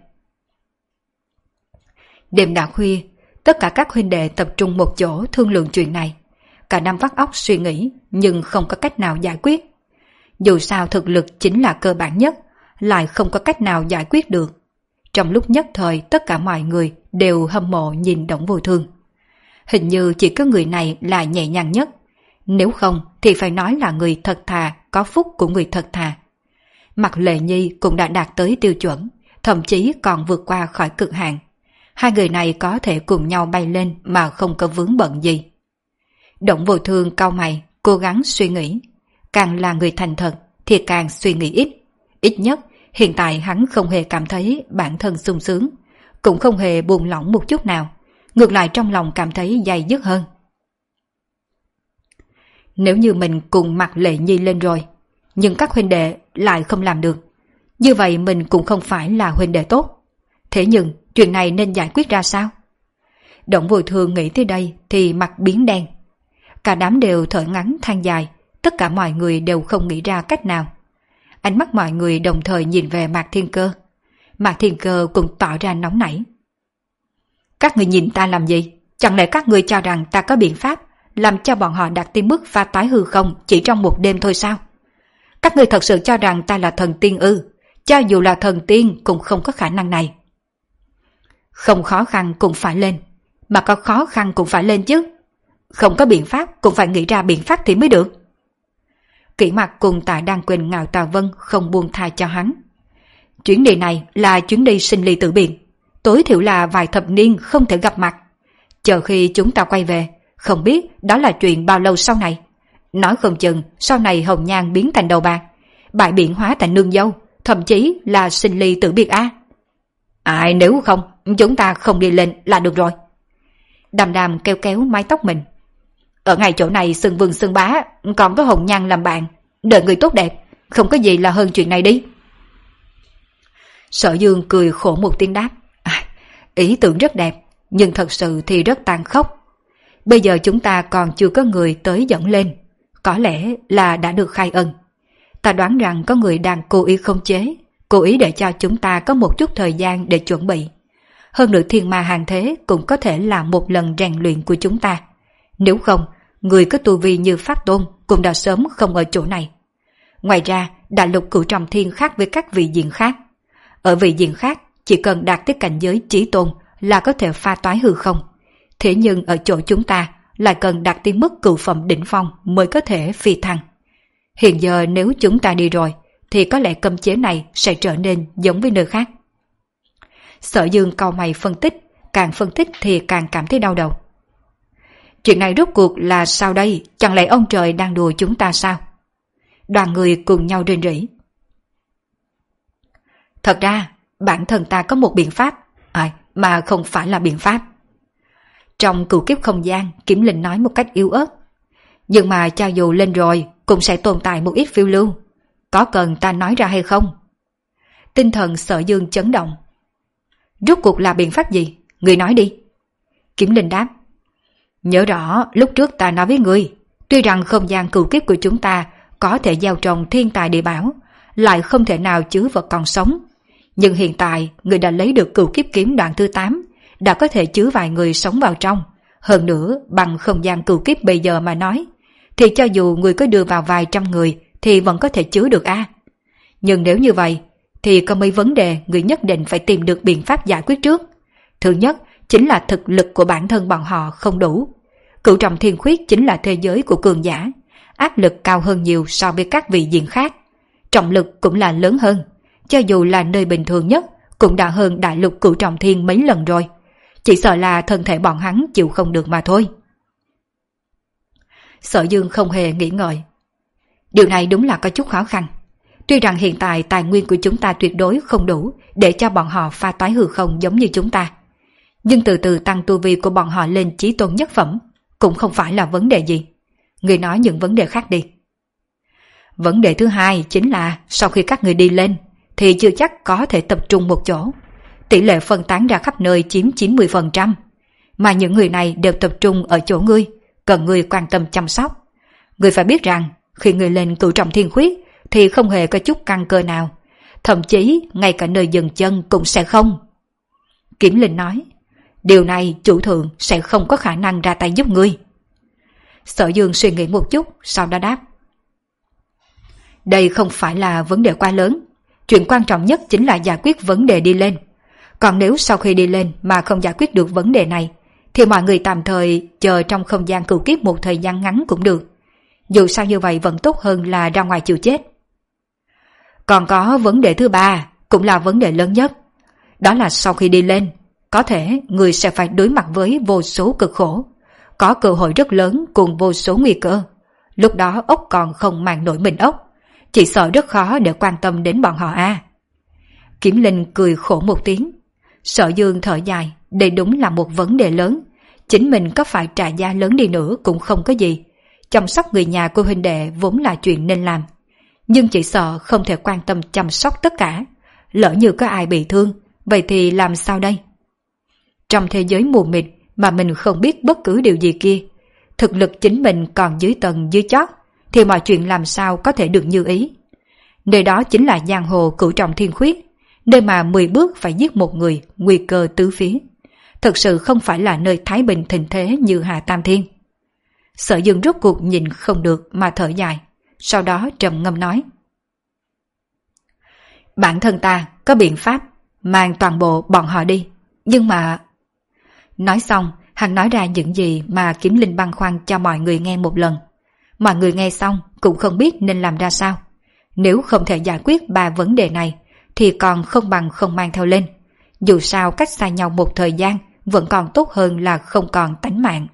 S1: Đêm đã khuya, tất cả các huynh đệ tập trung một chỗ thương lượng chuyện này. Cả năm vắt óc suy nghĩ nhưng không có cách nào giải quyết. Dù sao thực lực chính là cơ bản nhất, lại không có cách nào giải quyết được. Trong lúc nhất thời tất cả mọi người đều hâm mộ nhìn Đổng Vô Thương. Hình như chỉ có người này là nhẹ nhàng nhất. Nếu không thì phải nói là người thật thà, có phúc của người thật thà. Mạc Lệ Nhi cũng đã đạt tới tiêu chuẩn, thậm chí còn vượt qua khỏi cực hạn. Hai người này có thể cùng nhau bay lên mà không có vướng bận gì. Đổng Vô Thương cau mày, cố gắng suy nghĩ. Càng là người thành thật thì càng suy nghĩ ít. Ít nhất hiện tại hắn không hề cảm thấy bản thân sung sướng, cũng không hề buông lỏng một chút nào. Ngược lại trong lòng cảm thấy dày dứt hơn. Nếu như mình cùng Mạc Lệ Nhi lên rồi, nhưng các huynh đệ lại không làm được, như vậy mình cũng không phải là huynh đệ tốt. Thế nhưng chuyện này nên giải quyết ra sao? Đổng Vô Thương nghĩ tới đây thì mặt biến đen. Cả đám đều thở ngắn than dài, tất cả mọi người đều không nghĩ ra cách nào. Ánh mắt mọi người đồng thời nhìn về Mạc Thiên Cơ. Mạc Thiên Cơ cũng tỏ ra nóng nảy. Các người nhìn ta làm gì? Chẳng lẽ các người cho rằng ta có biện pháp làm cho bọn họ đạt tới mức pha toái hư không chỉ trong một đêm thôi sao? Các người thật sự cho rằng ta là thần tiên ư? Cho dù là thần tiên cũng không có khả năng này. Không khó khăn cũng phải lên, mà có khó khăn cũng phải lên chứ. Không có biện pháp cũng phải nghĩ ra biện pháp thì mới được. Kỷ Mặc cùng Tạ Đan Quỳnh Ngạo Tà Vân không buông tha cho hắn. Chuyến đi này là chuyến đi sinh ly tử biệt, tối thiểu là vài thập niên không thể gặp mặt. Chờ khi chúng ta quay về, không biết đó là chuyện bao lâu sau này. Nói không chừng sau này hồng nhan biến thành đầu bạc, bại biển hóa thành nương dâu, thậm chí là sinh ly tử biệt a. À? Ai nếu không, chúng ta không đi lên là được rồi. Đàm Đàm kéo kéo mái tóc mình. Ở ngay chỗ này xưng vương xưng bá, còn có hồng nhan làm bạn, đợi người tốt đẹp, không có gì là hơn chuyện này đi. Sở Dương cười khổ một tiếng đáp. À, ý tưởng rất đẹp, nhưng thật sự thì rất tàn khốc. Bây giờ chúng ta còn chưa có người tới dẫn lên, có lẽ là đã được khai ân. Ta đoán rằng có người đang cố ý khống chế, cố ý để cho chúng ta có một chút thời gian để chuẩn bị. Hơn nữa thiên ma hàng thế cũng có thể là một lần rèn luyện của chúng ta. Nếu không, người có tu vi như Pháp Tôn cũng đã sớm không ở chỗ này. Ngoài ra, đại lục Cửu Trọng Thiên khác với các vị diện khác. Ở vị diện khác, chỉ cần đạt tới cảnh giới chí tôn là có thể pha toái hư không. Thế nhưng ở chỗ chúng ta lại cần đạt tới mức cửu phẩm đỉnh phong mới có thể phi thăng. Hiện giờ nếu chúng ta đi rồi, thì có lẽ cấm chế này sẽ trở nên giống với nơi khác. Sở Dương cau mày phân tích, càng phân tích thì càng cảm thấy đau đầu. Chuyện này rốt cuộc là sao đây? Chẳng lẽ ông trời đang đùa chúng ta sao? Đoàn người cùng nhau rên rỉ. Thật ra, bản thân ta có một biện pháp, à, mà không phải là biện pháp. Trong cửu kiếp không gian, Kiếm Linh nói một cách yếu ớt. Nhưng mà cho dù lên rồi, cũng sẽ tồn tại một ít phiêu lưu. Có cần ta nói ra hay không? Tinh thần Sở Dương chấn động. Rốt cuộc là biện pháp gì? Người nói đi. Kiếm Linh đáp. Nhớ rõ lúc trước ta nói với ngươi, tuy rằng không gian cửu kiếp của chúng ta có thể gieo trồng thiên tài địa bảo, lại không thể nào chứa vật còn sống. Nhưng hiện tại, người đã lấy được cửu kiếp kiếm đoạn thứ tám, đã có thể chứa vài người sống vào trong. Hơn nữa, bằng không gian cửu kiếp bây giờ mà nói, thì cho dù người có đưa vào vài trăm người, thì vẫn có thể chứa được a. À. Nhưng nếu như vậy, thì có mấy vấn đề người nhất định phải tìm được biện pháp giải quyết trước. Thứ nhất, chính là thực lực của bản thân bọn họ không đủ. Cửu Trọng Thiên Khuyết chính là thế giới của cường giả, áp lực cao hơn nhiều so với các vị diện khác. Trọng lực cũng là lớn hơn, cho dù là nơi bình thường nhất, cũng đã hơn đại lục Cửu Trọng Thiên mấy lần rồi. Chỉ sợ là thân thể bọn hắn chịu không được mà thôi. Sở Dương không hề nghĩ ngợi. Điều này đúng là có chút khó khăn. Tuy rằng hiện tại tài nguyên của chúng ta tuyệt đối không đủ để cho bọn họ pha toái hư không giống như chúng ta. Nhưng từ từ tăng tu vi của bọn họ lên chí tôn nhất phẩm cũng không phải là vấn đề gì. Người nói những vấn đề khác đi. Vấn đề thứ hai chính là sau khi các người đi lên thì chưa chắc có thể tập trung một chỗ. Tỷ lệ phân tán ra khắp nơi chiếm chín mươi phần trăm. Mà những người này đều tập trung ở chỗ ngươi, cần ngươi quan tâm chăm sóc. Ngươi phải biết rằng khi ngươi lên Cửu Trọng Thiên Khuyết thì không hề có chút căn cơ nào. Thậm chí ngay cả nơi dừng chân cũng sẽ không. Kiếm Linh nói, điều này chủ thượng sẽ không có khả năng ra tay giúp ngươi. Sở Dương suy nghĩ một chút, sau đó đáp. Đây không phải là vấn đề quá lớn. Chuyện quan trọng nhất chính là giải quyết vấn đề đi lên. Còn nếu sau khi đi lên mà không giải quyết được vấn đề này, thì mọi người tạm thời chờ trong không gian cửu kiếp một thời gian ngắn cũng được. Dù sao như vậy vẫn tốt hơn là ra ngoài chịu chết. Còn có vấn đề thứ ba, cũng là vấn đề lớn nhất. Đó là sau khi đi lên, có thể người sẽ phải đối mặt với vô số cực khổ, có cơ hội rất lớn cùng vô số nguy cơ. Lúc đó ốc còn không mang nổi mình ốc, chỉ sợ rất khó để quan tâm đến bọn họ a. À. Kiếm Linh cười khổ một tiếng. Sở Dương thở dài, đây đúng là một vấn đề lớn. Chính mình có phải trả giá lớn đi nữa cũng không có gì. Chăm sóc người nhà của huynh đệ vốn là chuyện nên làm. Nhưng chỉ sợ không thể quan tâm chăm sóc tất cả. Lỡ như có ai bị thương, vậy thì làm sao đây? Trong thế giới mù mịt mà mình không biết bất cứ điều gì kia, thực lực chính mình còn dưới tầng dưới chót, thì mọi chuyện làm sao có thể được như ý. Nơi đó chính là giang hồ Cửu Trọng Thiên Khuyết, nơi mà mười bước phải giết một người, nguy cơ tứ phía. Thực sự không phải là nơi thái bình thịnh thế như Hà Tam Thiên. Sở Dương rốt cuộc nhìn không được mà thở dài, sau đó trầm ngâm nói: bản thân ta có biện pháp mang toàn bộ bọn họ đi, nhưng mà... Nói xong, hắn nói ra những gì mà Kiếm Linh băn khoăn cho mọi người nghe một lần. Mọi người nghe xong cũng không biết nên làm ra sao. Nếu không thể giải quyết ba vấn đề này, thì còn không bằng không mang theo lên. Dù sao cách xa nhau một thời gian vẫn còn tốt hơn là không còn tánh mạng.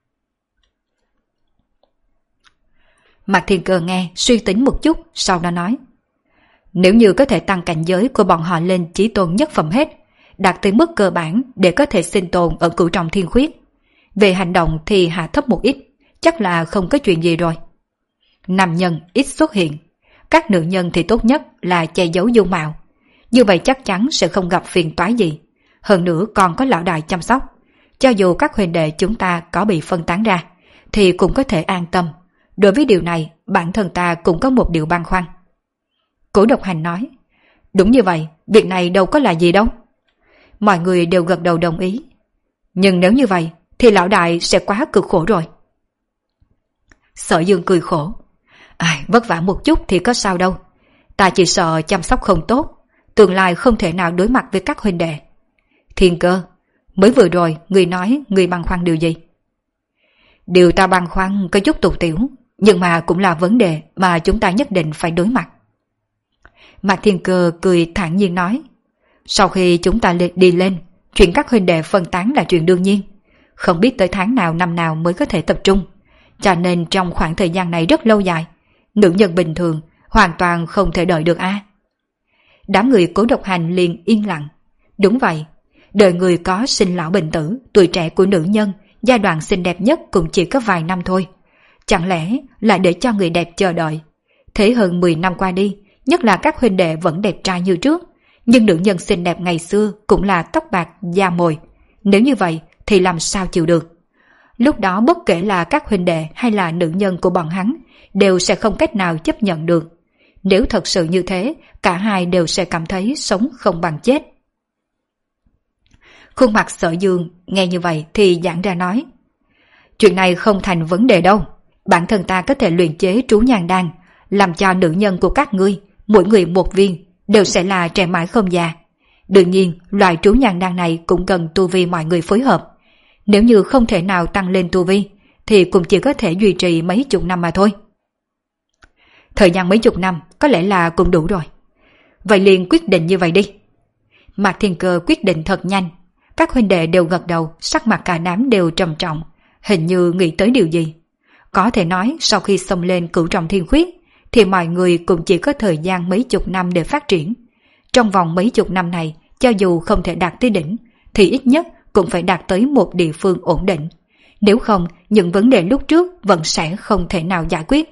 S1: Mạc Thiên Cơ nghe, suy tính một chút, sau đó nói: nếu như có thể tăng cảnh giới của bọn họ lên chí tôn nhất phẩm hết, đạt tới mức cơ bản để có thể sinh tồn ở Cửu Trọng Thiên Khuyết, về hành động thì hạ thấp một ít, chắc là không có chuyện gì rồi. Nam nhân ít xuất hiện, các nữ nhân thì tốt nhất là che giấu dung mạo, như vậy chắc chắn sẽ không gặp phiền toái gì. Hơn nữa còn có lão đại chăm sóc, cho dù các huynh đệ chúng ta có bị phân tán ra thì cũng có thể an tâm. Đối với điều này, bản thân ta cũng có một điều băn khoăn. Cổ Độc Hành nói: đúng như vậy, việc này đâu có là gì đâu. Mọi người đều gật đầu đồng ý. Nhưng nếu như vậy thì lão đại sẽ quá cực khổ rồi. Sở Dương cười khổ: ai, vất vả một chút thì có sao đâu. Ta chỉ sợ chăm sóc không tốt, tương lai không thể nào đối mặt với các huynh đệ. Thiên Cơ, mới vừa rồi người nói người băn khoăn điều gì? Điều ta băn khoăn có chút tục tiểu, nhưng mà cũng là vấn đề mà chúng ta nhất định phải đối mặt. Mạc Thiên Cơ cười thản nhiên nói: sau khi chúng ta đi lên, chuyện các huynh đệ phân tán là chuyện đương nhiên. Không biết tới tháng nào năm nào mới có thể tập trung, cho nên trong khoảng thời gian này rất lâu dài, nữ nhân bình thường hoàn toàn không thể đợi được a. À? Đám người Cố Độc Hành liền yên lặng. Đúng vậy, đời người có sinh lão bệnh tử, tuổi trẻ của nữ nhân giai đoạn xinh đẹp nhất cũng chỉ có vài năm thôi. Chẳng lẽ là để cho người đẹp chờ đợi? Thế hơn mười năm qua đi, nhất là các huynh đệ vẫn đẹp trai như trước, nhưng nữ nhân xinh đẹp ngày xưa cũng là tóc bạc da mồi. Nếu như vậy thì làm sao chịu được? Lúc đó bất kể là các huynh đệ hay là nữ nhân của bọn hắn đều sẽ không cách nào chấp nhận được. Nếu thật sự như thế, cả hai đều sẽ cảm thấy sống không bằng chết. Khuôn mặt Sở Dương nghe như vậy thì giãn ra nói: chuyện này không thành vấn đề đâu. Bản thân ta có thể luyện chế trú nhàn đan, làm cho nữ nhân của các ngươi mỗi người một viên, đều sẽ là trẻ mãi không già. Đương nhiên, loại trú nhàn đan này cũng cần tu vi mọi người phối hợp. Nếu như không thể nào tăng lên tu vi, thì cũng chỉ có thể duy trì mấy chục năm mà thôi. Thời gian mấy chục năm có lẽ là cũng đủ rồi. Vậy liền quyết định như vậy đi. Mạc Thiên Cơ quyết định thật nhanh. Các huynh đệ đều gật đầu, sắc mặt cả đám đều trầm trọng, hình như nghĩ tới điều gì. Có thể nói sau khi xông lên Cửu Trọng Thiên Khuyết, thì mọi người cũng chỉ có thời gian mấy chục năm để phát triển. Trong vòng mấy chục năm này, cho dù không thể đạt tới đỉnh, thì ít nhất cũng phải đạt tới một địa phương ổn định. Nếu không, những vấn đề lúc trước vẫn sẽ không thể nào giải quyết.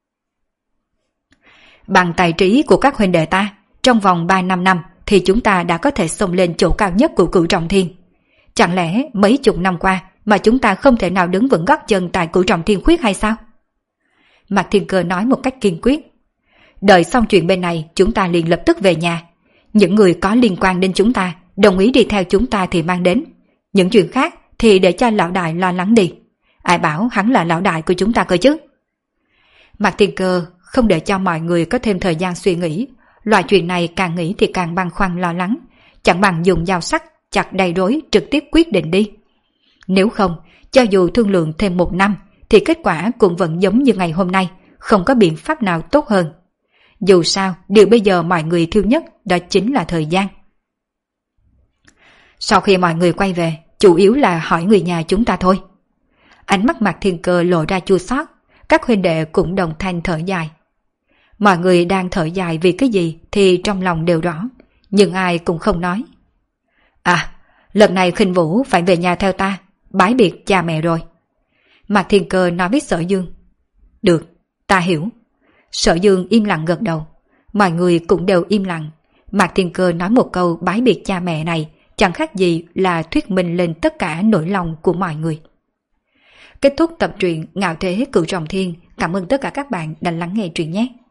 S1: Bằng tài trí của các huynh đệ ta, trong vòng ba năm năm thì chúng ta đã có thể xông lên chỗ cao nhất của Cửu Trọng Thiên. Chẳng lẽ mấy chục năm qua mà chúng ta không thể nào đứng vững gót chân tại Cửu Trọng Thiên Khuyết hay sao? Mạc Thiên Cơ nói một cách kiên quyết. Đợi xong chuyện bên này, chúng ta liền lập tức về nhà. Những người có liên quan đến chúng ta, đồng ý đi theo chúng ta thì mang đến. Những chuyện khác thì để cho lão đại lo lắng đi. Ai bảo hắn là lão đại của chúng ta cơ chứ? Mạc Thiên Cơ không để cho mọi người có thêm thời gian suy nghĩ. Loại chuyện này càng nghĩ thì càng băn khoăn lo lắng. Chẳng bằng dùng dao sắc chặt đầy rối trực tiếp quyết định đi. Nếu không, cho dù thương lượng thêm một năm, thì kết quả cũng vẫn giống như ngày hôm nay, không có biện pháp nào tốt hơn. Dù sao, điều bây giờ mọi người thiếu nhất đó chính là thời gian. Sau khi mọi người quay về, chủ yếu là hỏi người nhà chúng ta thôi. Ánh mắt Mạc Thiên Cơ lộ ra chua xót, các huynh đệ cũng đồng thanh thở dài. Mọi người đang thở dài vì cái gì thì trong lòng đều rõ, nhưng ai cũng không nói. À, lần này Khinh Vũ phải về nhà theo ta, bái biệt cha mẹ rồi. Mạc Thiên Cơ nói với Sở Dương. Được, ta hiểu. Sở Dương im lặng gật đầu. Mọi người cũng đều im lặng. Mạc Thiên Cơ nói một câu bái biệt cha mẹ này chẳng khác gì là thuyết minh lên tất cả nỗi lòng của mọi người. Kết thúc tập truyện Ngạo Thế Cửu Trọng Thiên, Cảm ơn tất cả các bạn đã lắng nghe truyện nhé.